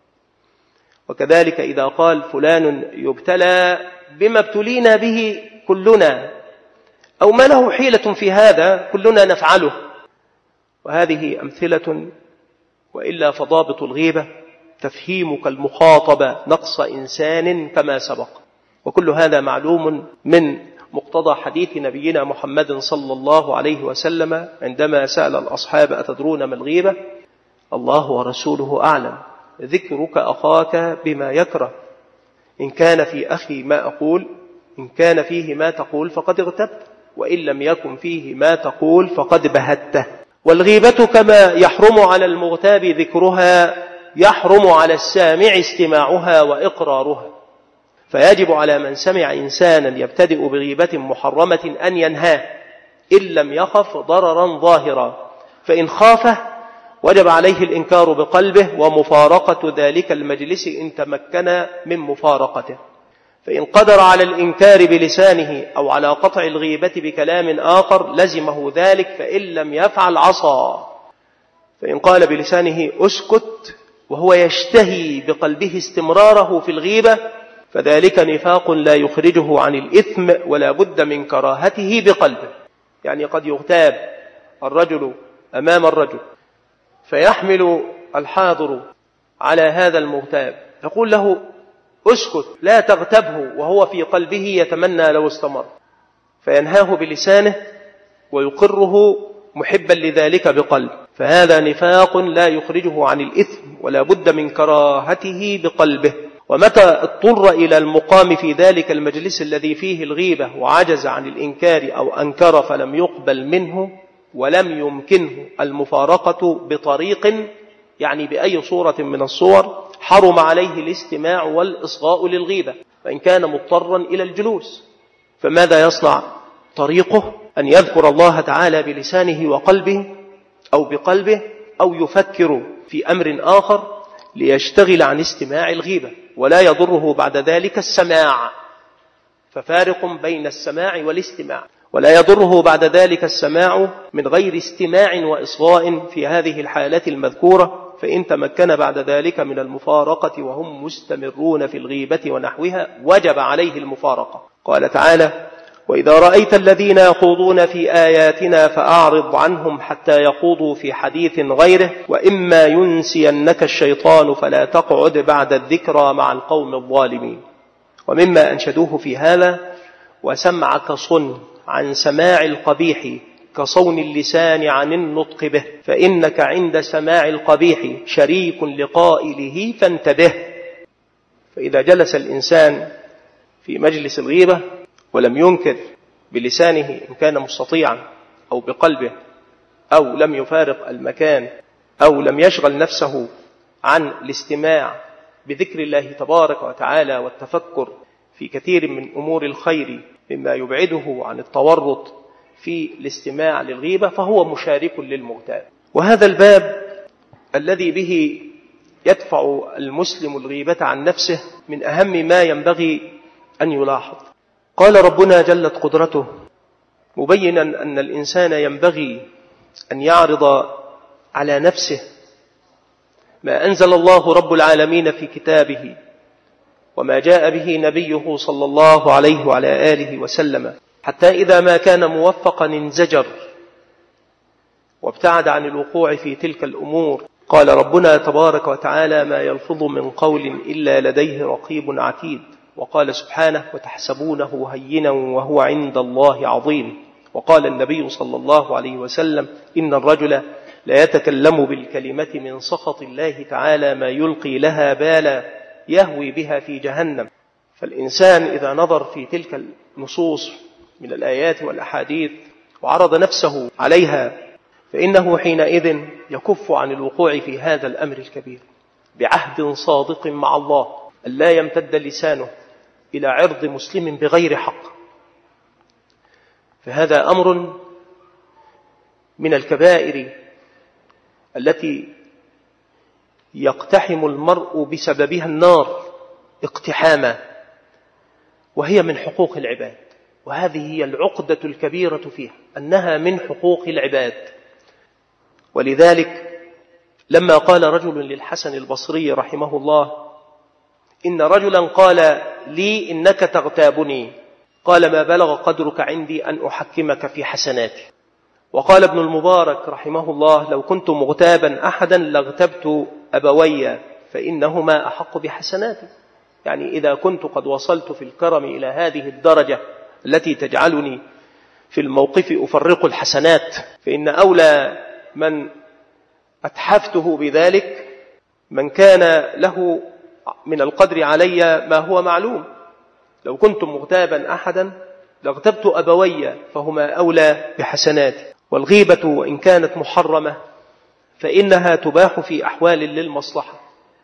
وكذلك إذا قال فلان يبتلى بما ابتلينا به كلنا، أو ما له حيلة في هذا كلنا نفعله، وهذه أمثلة. وإلا فضابط الغيبة تفهيمك المخاطب نقص إنسان كما سبق، وكل هذا معلوم من مقتضى حديث نبينا محمد صلى الله عليه وسلم عندما سأل الأصحاب أتدرون ما الغيبة؟ الله ورسوله أعلم، ذكرك أخاك بما يكره، إن كان في أخي ما أقول، إن كان فيه ما تقول فقد اغتبت، وإن لم يكن فيه ما تقول فقد بهته. والغيبة كما يحرم على المغتاب ذكرها يحرم على السامع استماعها وإقرارها، فيجب على من سمع إنسانا يبتدئ بغيبة محرمة أن ينهاه إن لم يخف ضررا ظاهرا، فإن خافه وجب عليه الإنكار بقلبه ومفارقة ذلك المجلس إن تمكن من مفارقته. فإن قدر على الإنكار بلسانه أو على قطع الغيبة بكلام آخر لزمه ذلك، فإن لم يفعل عصى. فإن قال بلسانه أسكت وهو يشتهي بقلبه استمراره في الغيبة فذلك نفاق لا يخرجه عن الإثم ولا بد من كراهته بقلبه. يعني قد يغتاب الرجل أمام الرجل فيحمل الحاضر على هذا المغتاب يقول له أسكت لا تغتبه، وهو في قلبه يتمنى لو استمر، فينهاه بلسانه ويقره محبا لذلك بقلب، فهذا نفاق لا يخرجه عن الإثم ولا بد من كراهته بقلبه. ومتى اضطر إلى المقام في ذلك المجلس الذي فيه الغيبة وعجز عن الإنكار أو أنكر فلم يقبل منه ولم يمكنه المفارقة بطريق، يعني بأي صورة من الصور، حرم عليه الاستماع والإصغاء للغيبة، فإن كان مضطرا إلى الجلوس فماذا يصنع؟ طريقه أن يذكر الله تعالى بلسانه وقلبه أو بقلبه، أو يفكر في أمر آخر ليشتغل عن استماع الغيبة، ولا يضره بعد ذلك السماع. ففارق بين السماع والاستماع، ولا يضره بعد ذلك السماع من غير استماع وإصغاء في هذه الحالة المذكورة، فإن تمكن بعد ذلك من المفارقة وهم مستمرون في الغيبة ونحوها وجب عليه المفارقة. قال تعالى: وإذا رأيت الذين يخوضون في آياتنا فأعرض عنهم حتى يخوضوا في حديث غيره، وإما ينسينك الشيطان فلا تقعد بعد الذكرى مع القوم الظالمين. ومما أنشدوه في هذا: وسمعك صن عن سماع القبيح كصون اللسان عن النطق به، فإنك عند سماع القبيح شريك لقائله فانتبه. فإذا جلس الإنسان في مجلس الغيبة ولم ينكر بلسانه إن كان مستطيعا أو بقلبه، أو لم يفارق المكان، أو لم يشغل نفسه عن الاستماع بذكر الله تبارك وتعالى والتفكر في كثير من أمور الخير مما يبعده عن التورط في الاستماع للغيبة، فهو مشارك للمغتاب. وهذا الباب الذي به يدفع المسلم الغيبة عن نفسه من أهم ما ينبغي أن يلاحظ. قال ربنا جلت قدرته مبينا أن الإنسان ينبغي أن يعرض على نفسه ما أنزل الله رب العالمين في كتابه وما جاء به نبيه صلى الله عليه وعلى آله وسلم، حتى إذا ما كان موفقا انزجر وابتعد عن الوقوع في تلك الأمور. قال ربنا تبارك وتعالى: ما يلفظ من قول إلا لديه رقيب عتيد. وقال سبحانه: وتحسبونه هينا وهو عند الله عظيم. وقال النبي صلى الله عليه وسلم: إن الرجل لا يتكلم بالكلمة من سخط الله تعالى ما يلقي لها بالا يهوي بها في جهنم. فالإنسان إذا نظر في تلك النصوص من الآيات والأحاديث وعرض نفسه عليها، فإنه حينئذ يكف عن الوقوع في هذا الأمر الكبير بعهد صادق مع الله ألا يمتد لسانه إلى عرض مسلم بغير حق. فهذا أمر من الكبائر التي يقتحم المرء بسببها النار اقتحاما، وهي من حقوق العباد. وهذه هي العقدة الكبيرة فيها، أنها من حقوق العباد. ولذلك لما قال رجل للحسن البصري رحمه الله: إن رجلا قال لي إنك تغتابني، قال: ما بلغ قدرك عندي أن أحكمك في حسناتي. وقال ابن المبارك رحمه الله: لو كنت مغتابا أحدا لاغتبت أبوي فإنهما أحق بحسناتي. يعني إذا كنت قد وصلت في الكرم إلى هذه الدرجة التي تجعلني في الموقف أفرق الحسنات، فإن أولى من أتحفته بذلك من كان له من القدر علي ما هو معلوم. لو كنت مغتابا أحدا لاغتبت أبوي فهما أولى بحسناتي. والغيبة وإن كانت محرمة فإنها تباح في أحوال للمصلحة،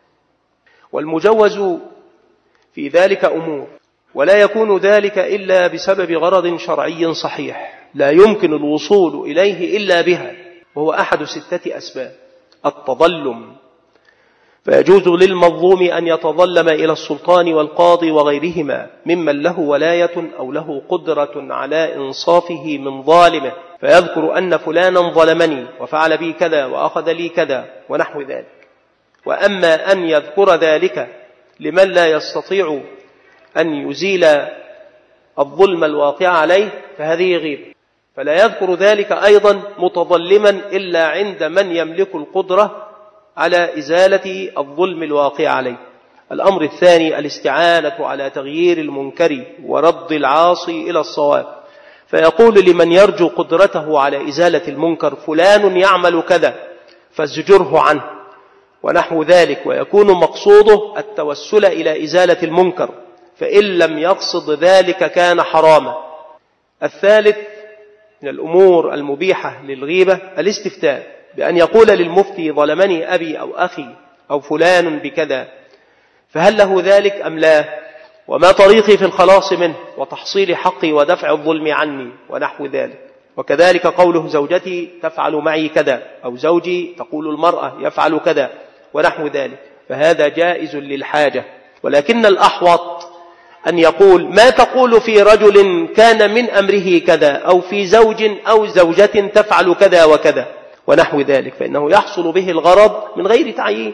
والمجوز في ذلك أمور، ولا يكون ذلك إلا بسبب غرض شرعي صحيح لا يمكن الوصول إليه إلا بها، وهو أحد 6 أسباب: التظلم، فيجوز للمظلوم أن يتظلم إلى السلطان والقاضي وغيرهما ممن له ولاية أو له قدرة على إنصافه من ظالمه، فيذكر أن فلانا ظلمني وفعل بي كذا وأخذ لي كذا ونحو ذلك. وأما أن يذكر ذلك لمن لا يستطيع أن يزيل الظلم الواقع عليه فهذه غيبة، فلا يذكر ذلك أيضا متظلما إلا عند من يملك القدرة على إزالة الظلم الواقع عليه. الأمر الثاني: الاستعانة على تغيير المنكر ورد العاصي إلى الصواب، فيقول لمن يرجو قدرته على إزالة المنكر: فلان يعمل كذا فازجره عنه ونحو ذلك، ويكون مقصوده التوسل إلى إزالة المنكر، فإن لم يقصد ذلك كان حراما. الثالث من الأمور المبيحة للغيبة الاستفتاء، بأن يقول للمفتي: ظلمني أبي أو أخي أو فلان بكذا، فهل له ذلك أم لا؟ وما طريقي في الخلاص منه وتحصيل حقي ودفع الظلم عني ونحو ذلك. وكذلك قوله زوجتي تفعل معي كذا، أو زوجي تقول المرأة يفعل كذا ونحو ذلك، فهذا جائز للحاجة. ولكن الأحوط أن يقول ما تقول في رجل كان من أمره كذا، أو في زوج أو زوجة تفعل كذا وكذا ونحو ذلك، فإنه يحصل به الغرض من غير تعيين.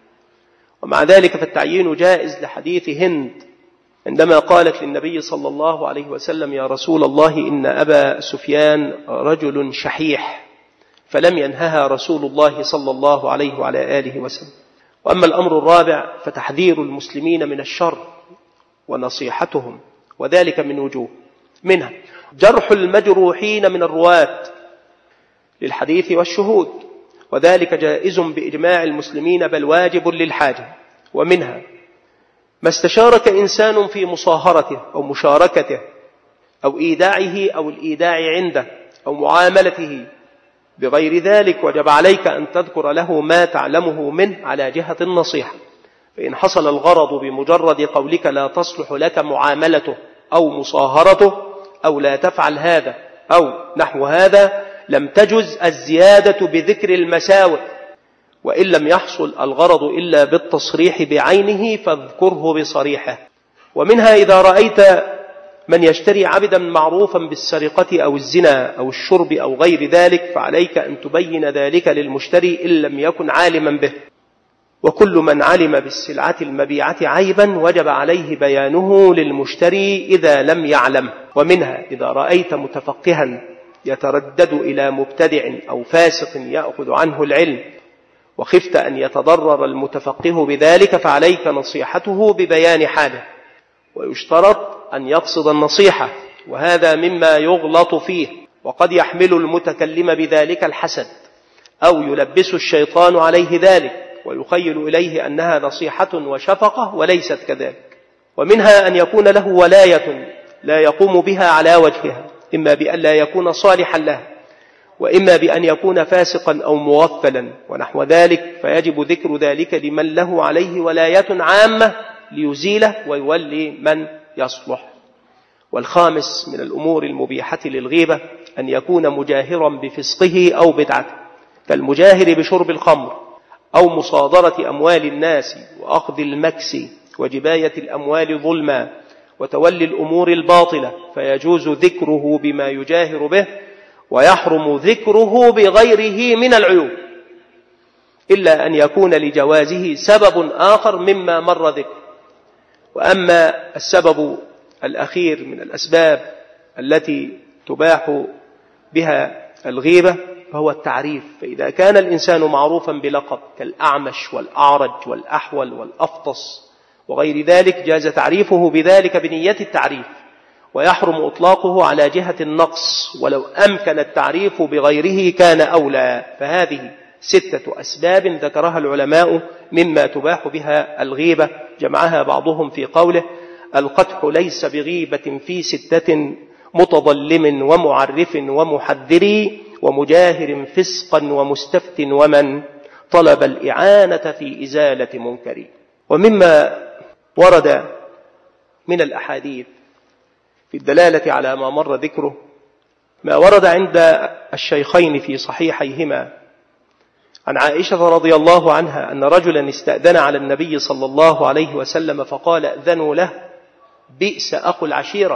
ومع ذلك فالتعيين جائز لحديث هند عندما قالت للنبي صلى الله عليه وسلم يا رسول الله إن أبا سفيان رجل شحيح، فلم ينهها رسول الله صلى الله عليه وعلى آله وسلم. وأما الأمر الرابع فتحذير المسلمين من الشر ونصيحتهم، وذلك من وجوه، منها جرح المجروحين من الرواة للحديث والشهود، وذلك جائز بإجماع المسلمين بل واجب للحاجة. ومنها ما استشارك إنسان في مصاهرته أو مشاركته أو إيداعه أو الإيداع عنده أو معاملته بغير ذلك، وجب عليك أن تذكر له ما تعلمه منه على جهة النصيحة. فإن حصل الغرض بمجرد قولك لا تصلح لك معاملته أو مصاهرته أو لا تفعل هذا أو نحو هذا لم تجز الزيادة بذكر المساوئ، وإن لم يحصل الغرض إلا بالتصريح بعينه فاذكره بصريحه. ومنها إذا رأيت من يشتري عبدا معروفا بالسرقة أو الزنا أو الشرب أو غير ذلك فعليك أن تبين ذلك للمشتري إن لم يكن عالما به. وكل من علم بالسلعة المبيعة عيبا وجب عليه بيانه للمشتري إذا لم يعلم. ومنها إذا رأيت متفقها يتردد إلى مبتدع أو فاسق يأخذ عنه العلم وخفت أن يتضرر المتفقه بذلك فعليك نصيحته ببيان حاله. ويشترط أن يقصد النصيحة، وهذا مما يغلط فيه، وقد يحمل المتكلم بذلك الحسد أو يلبس الشيطان عليه ذلك ويخيل إليه أنها نصيحة وشفقة وليست كذلك. ومنها أن يكون له ولاية لا يقوم بها على وجهها، إما بأن لا يكون صالحا لها، وإما بأن يكون فاسقا أو مغفلا ونحو ذلك، فيجب ذكر ذلك لمن له عليه ولاية عامة ليزيله ويولي من يصلح. والخامس من الأمور المبيحة للغيبة أن يكون مجاهرا بفسقه أو بدعته، كالمجاهر بشرب الخمر أو مصادرة أموال الناس وأخذ المكس وجباية الأموال ظلما وتولي الأمور الباطلة، فيجوز ذكره بما يجاهر به ويحرم ذكره بغيره من العيوب، إلا أن يكون لجوازه سبب آخر مما مر ذكره. وأما السبب الأخير من الأسباب التي تباح بها الغيبة فهو التعريف. فإذا كان الإنسان معروفا بلقب كالأعمش والأعرج والأحول والأفطس وغير ذلك جاز تعريفه بذلك بنية التعريف، ويحرم إطلاقه على جهة النقص، ولو أمكن التعريف بغيره كان أولى. فهذه 6 أسباب ذكرها العلماء مما تباح بها الغيبة، جمعها بعضهم في قوله القدح ليس بغيبة في 6 متظلم ومعرف ومحذر ومجاهر فسقا ومستفت ومن طلب الإعانة في إزالة منكر. ومما ورد من الأحاديث في الدلالة على ما مر ذكره ما ورد عند الشيخين في صحيحيهما عن عائشة رضي الله عنها أن رجلا استأذن على النبي صلى الله عليه وسلم فقال أذنوا له بئس أخو العشيرة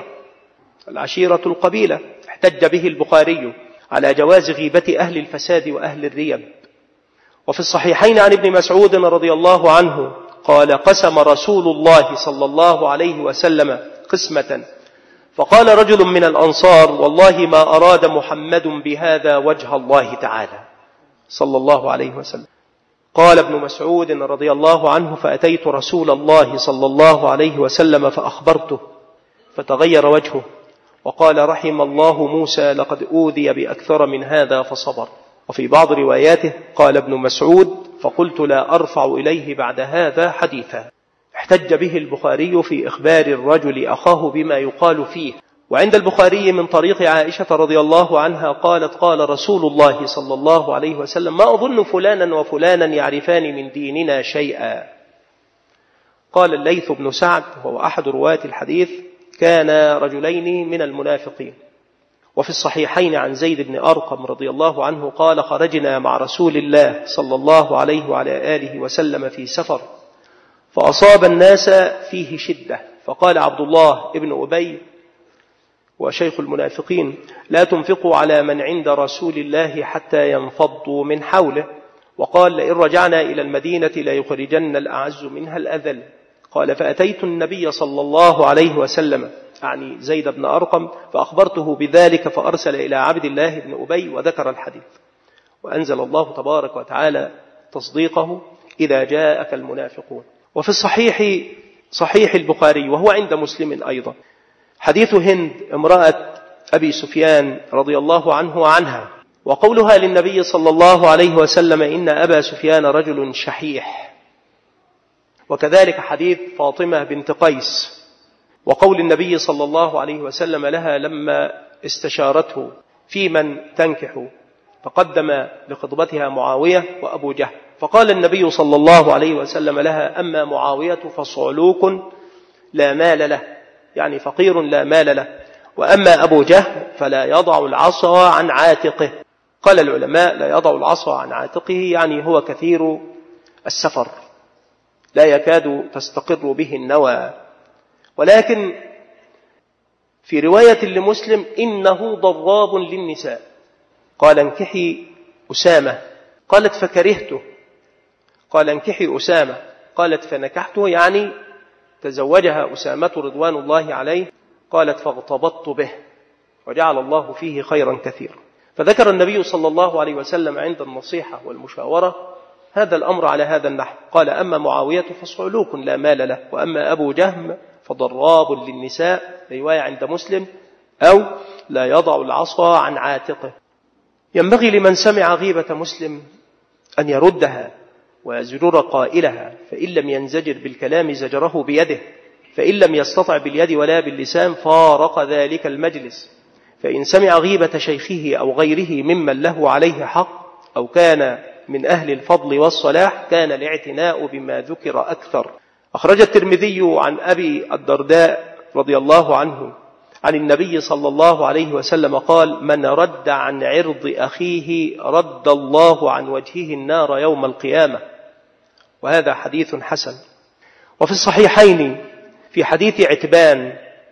القبيلة. احتج به البخاري على جواز غيبة أهل الفساد وأهل الريب. وفي الصحيحين عن ابن مسعود رضي الله عنه قال قسم رسول الله صلى الله عليه وسلم قسمة فقال رجل من الأنصار والله ما أراد محمد بهذا وجه الله تعالى صلى الله عليه وسلم. قال ابن مسعود رضي الله عنه فأتيت رسول الله صلى الله عليه وسلم فأخبرته فتغير وجهه وقال رحم الله موسى لقد أوذي بأكثر من هذا فصبر. وفي بعض رواياته قال ابن مسعود فقلت لا أرفع إليه بعد هذا حديثا. احتج به البخاري في إخبار الرجل أخاه بما يقال فيه. وعند البخاري من طريق عائشة رضي الله عنها قالت قال رسول الله صلى الله عليه وسلم ما أظن فلانا وفلانا يعرفان من ديننا شيئا. قال الليث بن سعد وهو أحد رواة الحديث: كان رجلين من المنافقين. وفي الصحيحين عن زيد بن أرقم رضي الله عنه قال: خرجنا مع رسول الله صلى الله عليه وعلى آله وسلم في سفر فأصاب الناس فيه شدة، فقال عبد الله ابن أبي وشيخ المنافقين: لا تنفقوا على من عند رسول الله حتى ينفضوا من حوله. وقال: لئن رجعنا إلى المدينة ليخرجن الأعز منها الأذل. قال: فأتيت النبي صلى الله عليه وسلم، يعني زيد بن أرقم، فأخبرته بذلك فأرسل إلى عبد الله بن أبي وذكر الحديث، وأنزل الله تبارك وتعالى تصديقه: إذا جاءك المنافقون. وفي الصحيح صحيح البخاري وهو عند مسلم أيضا حديث هند امرأة أبي سفيان رضي الله عنه وعنها، وقولها للنبي صلى الله عليه وسلم: إن أبا سفيان رجل شحيح. وكذلك حديث فاطمة بنت قيس، وقول النبي صلى الله عليه وسلم لها لما استشارته في من تنكح، فقدم لخطبتها معاوية وأبو جهل، فقال النبي صلى الله عليه وسلم لها: أما معاوية فصعلوك لا مال له، يعني فقير لا مال له، وأما أبو جهل فلا يضع العصا عن عاتقه. قال العلماء: لا يضع العصا عن عاتقه يعني هو كثير السفر لا يكاد تستقر به النوى. ولكن في رواية لمسلم: إنه ضراب للنساء. قال: انكحي أسامة. قالت: فكرهته. قال: انكحي أسامة. قالت: فنكحته، يعني تزوجها أسامة رضوان الله عليه. قالت: فاغتبطت به وجعل الله فيه خيرا كثيرا. فذكر النبي صلى الله عليه وسلم عند النصيحة والمشاورة هذا الأمر على هذا النحو. قال: أما معاوية فصعلوك لا مال له، وأما أبو جهم فضراب للنساء، رواية عند مسلم، أو لا يضع العصا عن عاتقه. ينبغي لمن سمع غيبة مسلم أن يردها ويزجر قائلها، فإن لم ينزجر بالكلام زجره بيده، فإن لم يستطع باليد ولا باللسان فارق ذلك المجلس. فإن سمع غيبة شيخه أو غيره ممن له عليه حق أو كان من أهل الفضل والصلاح كان الاعتناء بما ذكر أكثر. أخرج الترمذي عن أبي الدرداء رضي الله عنه عن النبي صلى الله عليه وسلم قال: من رد عن عرض أخيه رد الله عن وجهه النار يوم القيامة. وهذا حديث حسن. وفي الصحيحين في حديث عتبان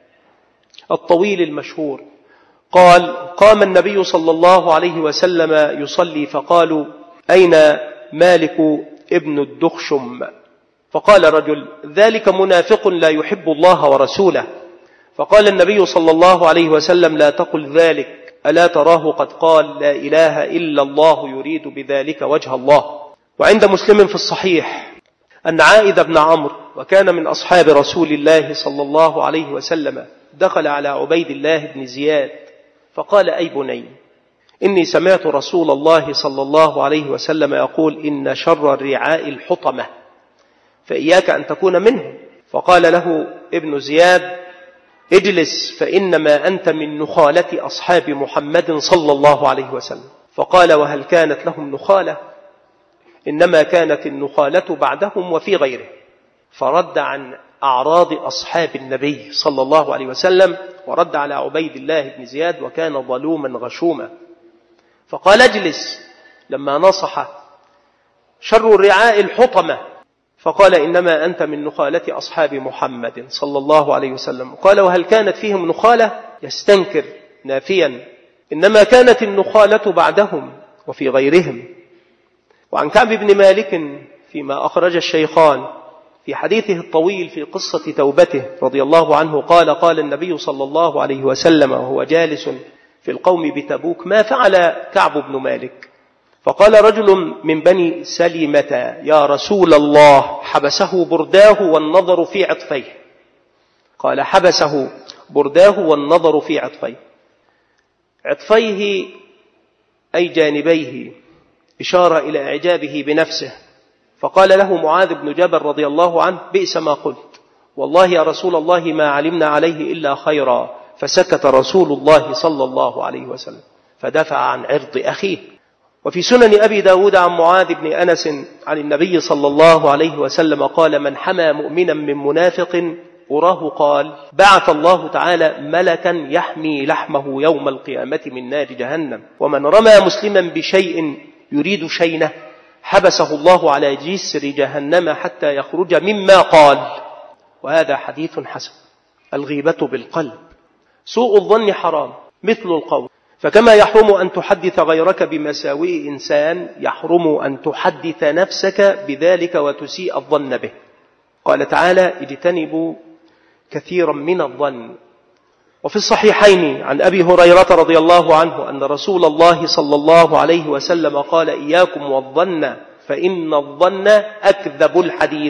الطويل المشهور قال: قام النبي صلى الله عليه وسلم يصلي فقالوا: أين مالك ابن الدخشم؟ فقال رجل: ذلك منافق لا يحب الله ورسوله. فقال النبي صلى الله عليه وسلم: لا تقل ذلك، ألا تراه قد قال لا إله إلا الله يريد بذلك وجه الله. وعند مسلم في الصحيح أن عائذ بن عمرو، وكان من أصحاب رسول الله صلى الله عليه وسلم، دخل على عبيد الله بن زياد فقال: أي بني، إني سمعت رسول الله صلى الله عليه وسلم يقول: إن شر الرعاء الحطمة، فإياك أن تكون منه. فقال له ابن زياد: اجلس، فإنما أنت من نخالة أصحاب محمد صلى الله عليه وسلم. فقال: وهل كانت لهم نخالة؟ إنما كانت النخالة بعدهم وفي غيره. فرد عن أعراض أصحاب النبي صلى الله عليه وسلم، ورد على عبيد الله بن زياد، وكان ظلوما غشوما. فقال: اجلس، لما نصح: شر الرعاء الحطمة. فقال: إنما أنت من نخالة أصحاب محمد صلى الله عليه وسلم. قال: وهل كانت فيهم نخالة؟ يستنكر نافيا: إنما كانت النخالة بعدهم وفي غيرهم. وعن كعب بن مالك فيما أخرج الشيخان في حديثه الطويل في قصة توبته رضي الله عنه قال: قال النبي صلى الله عليه وسلم وهو جالس في القوم بتبوك: ما فعل كعب بن مالك؟ فقال رجل من بني سلمة: يا رسول الله، حبسه برداه والنظر في عطفيه. قال: حبسه برداه والنظر في عطفيه. عطفيه أي جانبيه، إشارة إلى إعجابه بنفسه. فقال له معاذ بن جبل رضي الله عنه: بئس ما قلت، والله يا رسول الله ما علمنا عليه إلا خيرا. فسكت رسول الله صلى الله عليه وسلم، فدفع عن عرض أخيه. وفي سنن أبي داود عن معاذ بن أنس عن النبي صلى الله عليه وسلم قال: من حمى مؤمنا من منافق أراه قال: بعث الله تعالى ملكا يحمي لحمه يوم القيامة من نار جهنم، ومن رمى مسلما بشيء يريد شينه حبسه الله على جسر جهنم حتى يخرج مما قال. وهذا حديث حسن. الغيبة بالقلب. سوء الظن حرام مثل القول، فكما يحرم أن تحدث غيرك بمساوئ إنسان يحرم أن تحدث نفسك بذلك وتسيء الظن به. قال تعالى: اجتنبوا كثيرا من الظن. وفي الصحيحين عن أبي هريرة رضي الله عنه أن رسول الله صلى الله عليه وسلم قال: إياكم والظن فإن الظن أكذب الحديث.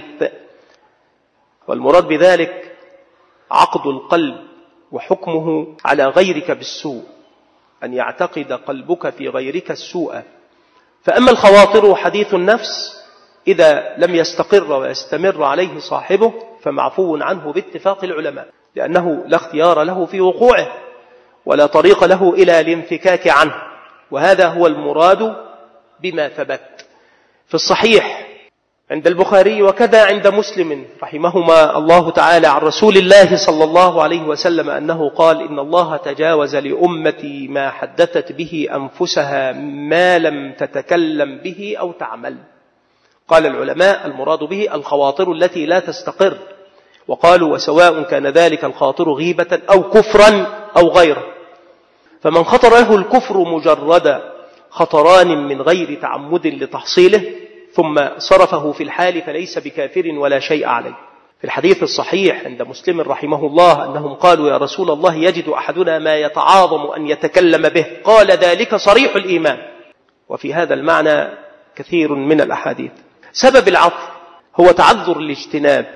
والمراد بذلك عقد القلب وحكمه على غيرك بالسوء، أن يعتقد قلبك في غيرك السوء. فأما الخواطر وحديث النفس إذا لم يستقر ويستمر عليه صاحبه فمعفو عنه باتفاق العلماء، لأنه لا اختيار له في وقوعه ولا طريق له إلى الانفكاك عنه. وهذا هو المراد بما ثبت في الصحيح عند البخاري وكذا عند مسلم رحمهما الله تعالى عن رسول الله صلى الله عليه وسلم أنه قال: إن الله تجاوز لأمتي ما حدثت به أنفسها ما لم تتكلم به أو تعمل. قال العلماء: المراد به الخواطر التي لا تستقر. وقالوا: وسواء كان ذلك الخاطر غيبة أو كفرا أو غيره. فمن خطر له الكفر مجرد خطران من غير تعمد لتحصيله ثم صرفه في الحال فليس بكافر ولا شيء عليه. في الحديث الصحيح عند مسلم رحمه الله أنهم قالوا: يا رسول الله، يجد أحدنا ما يتعاظم أن يتكلم به. قال: ذلك صريح الإيمان. وفي هذا المعنى كثير من الأحاديث. سبب العفو هو تعذر الاجتناب،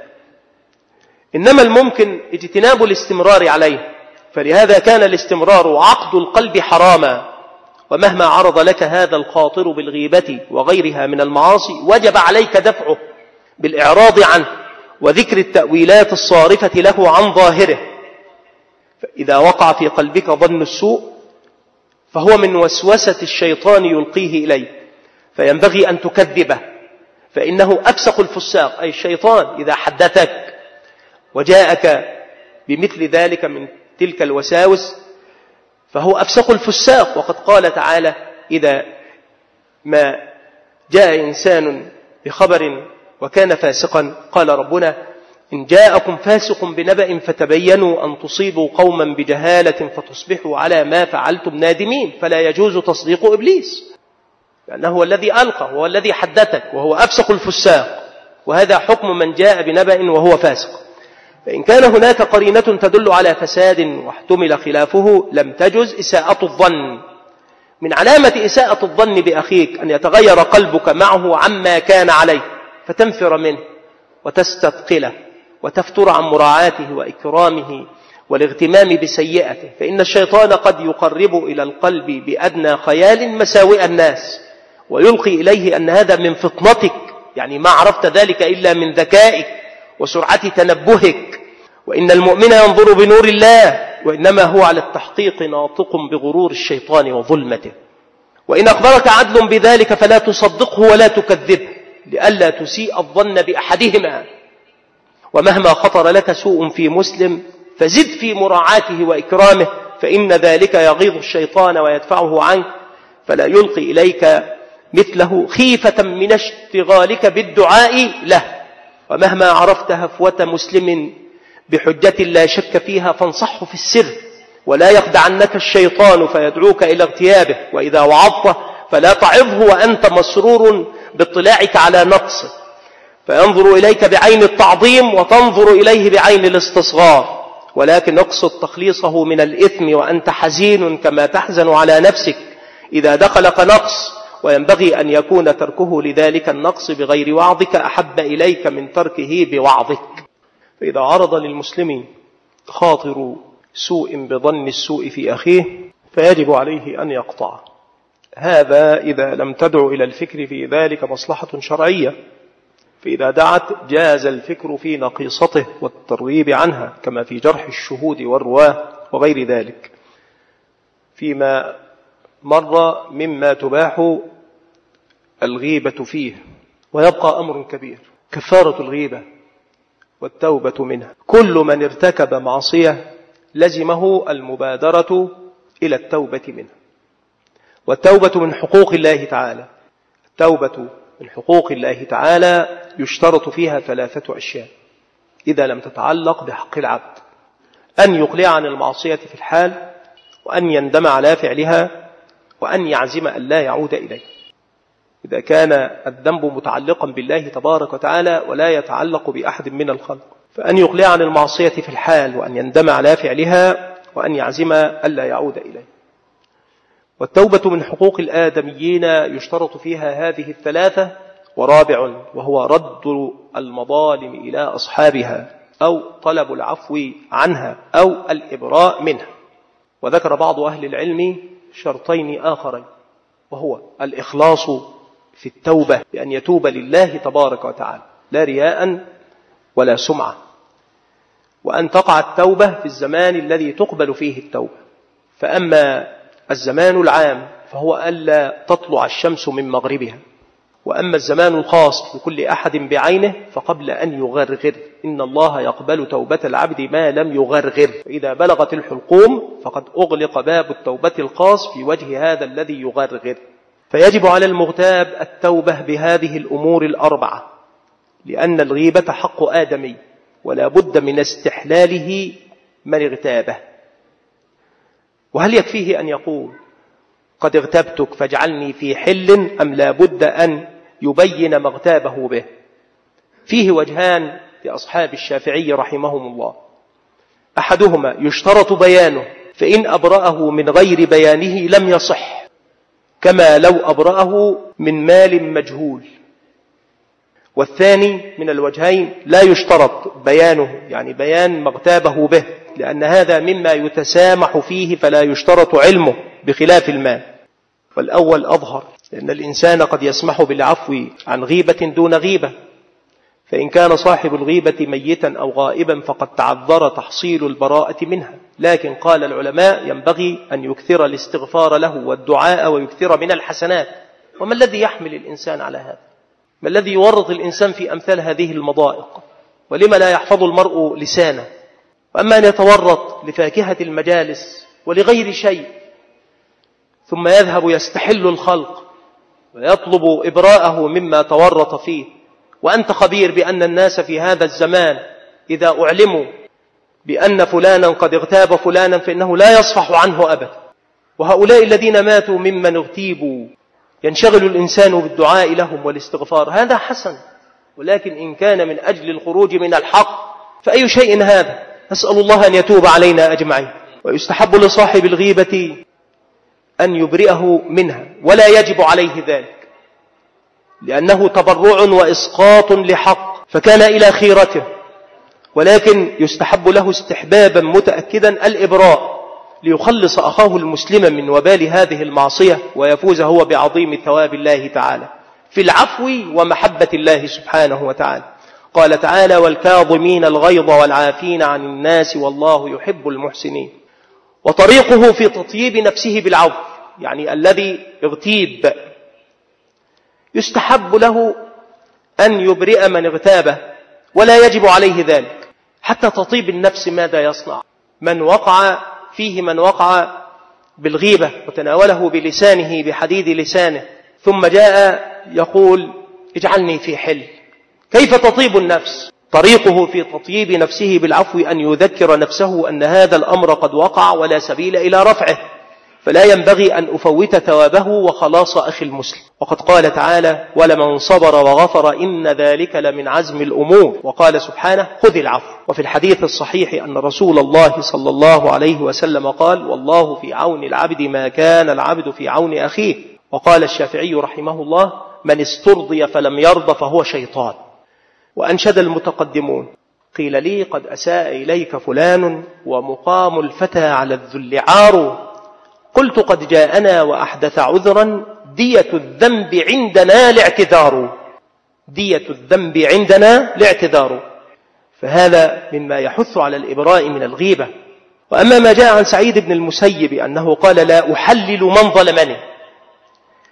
إنما الممكن اجتناب الاستمرار عليه، فلهذا كان الاستمرار عقد القلب حراما. ومهما عرض لك هذا الخاطر بالغيبة وغيرها من المعاصي وجب عليك دفعه بالإعراض عنه وذكر التأويلات الصارفة له عن ظاهره. فإذا وقع في قلبك ظن السوء فهو من وسوسة الشيطان يلقيه إليه، فينبغي أن تكذبه، فإنه أفسق الفساق، أي الشيطان، إذا حدثك وجاءك بمثل ذلك من تلك الوساوس فهو أفسق الفساق. وقد قال تعالى: إذا ما جاء إنسان بخبر وكان فاسقا قال ربنا: إن جاءكم فاسق بنبأ فتبينوا أن تصيبوا قوما بجهالة فتصبحوا على ما فعلتم نادمين. فلا يجوز تصديق إبليس، لأنه هو الذي ألقى وهو الذي حدثك وهو أفسق الفساق، وهذا حكم من جاء بنبأ وهو فاسق. فإن كان هناك قرينة تدل على فساد واحتمل خلافه لم تجز إساءة الظن. من علامة إساءة الظن بأخيك أن يتغير قلبك معه عما كان عليه فتنفر منه وتستثقله وتفتر عن مراعاته وإكرامه والاغتمام بسيئته، فإن الشيطان قد يقرب إلى القلب بأدنى خيال مساوئ الناس ويلقي إليه أن هذا من فطنتك، يعني ما عرفت ذلك إلا من ذكائك وسرعة تنبهك، وإن المؤمن ينظر بنور الله، وإنما هو على التحقيق ناطق بغرور الشيطان وظلمته. وإن أخبرك عدل بذلك فلا تصدقه ولا تكذبه لئلا تسيء الظن بأحدهما. ومهما خطر لك سوء في مسلم فزد في مراعاته وإكرامه، فإن ذلك يغيظ الشيطان ويدفعه عنك، فلا يلقي إليك مثله خيفة من اشتغالك بالدعاء له. ومهما عرفت هفوة مسلم بحجة لا شك فيها فانصحه في السر، ولا يخدعنك الشيطان فيدعوك إلى اغتيابه. وإذا وعظته فلا تعظه وأنت مسرور باطلاعك على نقصه، فينظر إليك بعين التعظيم وتنظر إليه بعين الاستصغار، ولكن اقصد تخليصه من الإثم وأنت حزين كما تحزن على نفسك إذا دخلك نقص، وينبغي أن يكون تركه لذلك النقص بغير وعظك أحب إليك من تركه بوعظك. فإذا عرض للمسلم خاطر سوء بظن السوء في أخيه فيجب عليه أن يقطع. هذا إذا لم تدعو إلى الفكر في ذلك مصلحة شرعية، فإذا دعت جاز الفكر في نقيصته والترويب عنها كما في جرح الشهود والرواه وغير ذلك. فيما مر مما تباح الغيبة فيه. ويبقى أمر كبير، كفارة الغيبة والتوبة منها. كل من ارتكب معصية لزمه المبادرة إلى التوبة منها. والتوبة من حقوق الله تعالى. التوبة من حقوق الله تعالى يشترط فيها 3 أشياء إذا لم تتعلق بحق العبد: أن يقلع عن المعصية في الحال، وأن يندم على فعلها، وأن يعزم أن لا يعود إليه. إذا كان الذنب متعلقا بالله تبارك وتعالى ولا يتعلق بأحد من الخلق، فأن يقلع عن المعصية في الحال، وأن يندم على فعلها، وأن يعزم أن لا يعود إليه. والتوبة من حقوق الآدميين يشترط فيها هذه 3. ورابع وهو رد المظالم إلى أصحابها، أو طلب العفو عنها، أو الإبراء منها. وذكر بعض أهل العلم شرطين آخرين، وهو الإخلاص في التوبة، بأن يتوب لله تبارك وتعالى لا رياء ولا سمعة، وأن تقع التوبة في الزمان الذي تقبل فيه التوبة. فأما الزمان العام فهو ألا تطلع الشمس من مغربها، وأما الزمان الخاص لكل أحد بعينه فقبل أن يغرغر. إن الله يقبل توبة العبد ما لم يغرغر، فإذا بلغت الحلقوم فقد أغلق باب التوبة الخاص في وجه هذا الذي يغرغر. فيجب على المغتاب التوبة بهذه الأمور 4، لأن الغيبة حق آدمي ولا بد من استحلاله من اغتابه. وهل يكفيه أن يقول قد اغتبتك فاجعلني في حل، أم لا بد أن يبين ما اغتابه به؟ فيه وجهان لأصحاب الشافعي رحمهم الله: أحدهما يشترط بيانه، فإن أبرأه من غير بيانه لم يصح، كما لو أبرأه من مال مجهول. والثاني من الوجهين لا يشترط بيانه، يعني بيان ما اغتابه به، لأن هذا مما يتسامح فيه فلا يشترط علمه بخلاف المال. والأول أظهر، لأن الإنسان قد يسمح بالعفو عن غيبة دون غيبة، فإن كان صاحب الغيبة ميتا أو غائبا فقد تعذر تحصيل البراءة منها. لكن قال العلماء ينبغي أن يكثر الاستغفار له والدعاء ويكثر من الحسنات. وما الذي يحمل الإنسان على هذا؟ ما الذي يورط الإنسان في أمثال هذه المضائق؟ ولما لا يحفظ المرء لسانه؟ وأما أن يتورط لفاكهة المجالس ولغير شيء، ثم يذهب يستحل الخلق ويطلب إبراءه مما تورط فيه، وأنت خبير بأن الناس في هذا الزمان إذا أعلموا بأن فلانا قد اغتاب فلانا فإنه لا يصفح عنه أبدا. وهؤلاء الذين ماتوا ممن اغتيبوا ينشغل الإنسان بالدعاء لهم والاستغفار، هذا حسن، ولكن إن كان من أجل الخروج من الحق فأي شيء هذا؟ نسأل الله أن يتوب علينا أجمعين. ويستحب لصاحب الغيبة أن يبرئه منها، ولا يجب عليه ذلك، لأنه تبرع وإسقاط لحق فكان إلى خيرته، ولكن يستحب له استحبابا متأكدا الإبراء، ليخلص أخاه المسلم من وبال هذه المعصية ويفوز هو بعظيم ثواب الله تعالى في العفو ومحبة الله سبحانه وتعالى. قال تعالى: والكاظمين الغيظ والعافين عن الناس والله يحب المحسنين. وطريقه في تطييب نفسه بالعفو، يعني الذي اغتيب يستحب له أن يبرئ من اغتابه، ولا يجب عليه ذلك. حتى تطيب النفس ماذا يصنع؟ من وقع بالغيبة وتناوله بلسانه بحديد لسانه، ثم جاء يقول اجعلني في حل، كيف تطيب النفس؟ طريقه في تطييب نفسه بالعفو أن يذكر نفسه أن هذا الأمر قد وقع ولا سبيل إلى رفعه، فلا ينبغي أن أفوت ثوابه وخلاص أخي المسلم. وقد قال تعالى: ولمن صبر وغفر إن ذلك لمن عزم الأمور. وقال سبحانه: خذ العفو. وفي الحديث الصحيح أن رسول الله صلى الله عليه وسلم قال: والله في عون العبد ما كان العبد في عون أخيه. وقال الشافعي رحمه الله: من استرضي فلم يرضى فهو شيطان. وأنشد المتقدمون: قيل لي قد أساء إليك فلان ومقام الفتى على الذل عار، قلت قد جاءنا وأحدث عذرا دية الذنب عندنا لاعتذار. دية الذنب عندنا لاعتذار. فهذا مما يحث على الإبراء من الغيبة. وأما ما جاء عن سعيد بن المسيب أنه قال: لا أحلل من ظلمني،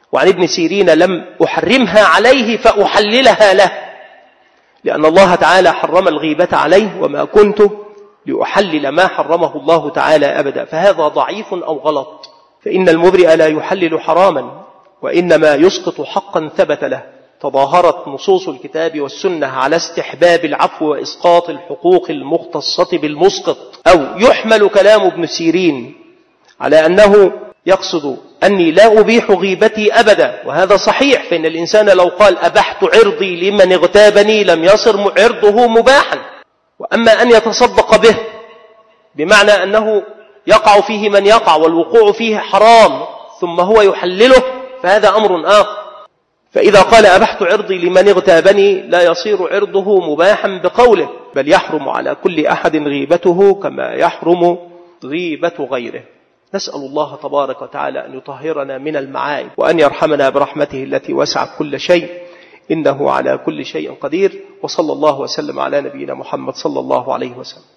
وعن ابن سيرين لم أحرمها عليه فأحللها له، لأن الله تعالى حرم الغيبة عليه، وما كنت لأحلل ما حرمه الله تعالى أبدا. فهذا ضعيف أو غلط، فإن المبرئ لا يحلل حراما، وإنما يسقط حقا ثبت له. تظاهرت نصوص الكتاب والسنة على استحباب العفو وإسقاط الحقوق المختصة بالمسقط. أو يحمل كلام ابن سيرين على أنه يقصد أني لا أبيح غيبتي أبدا، وهذا صحيح، فإن الإنسان لو قال أبحت عرضي لمن اغتابني لم يصر عرضه مباحا. وأما أن يتصدق به بمعنى أنه يقع فيه من يقع والوقوع فيه حرام ثم هو يحلله، فهذا أمر آخر. فإذا قال أبحت عرضي لمن اغتابني لا يصير عرضه مباحا بقوله، بل يحرم على كل أحد غيبته كما يحرم غيبة غيره. نسأل الله تبارك وتعالى أن يطهرنا من المعايب، وأن يرحمنا برحمته التي وسعت كل شيء، إنه على كل شيء قدير. وصلى الله وسلم على نبينا محمد صلى الله عليه وسلم.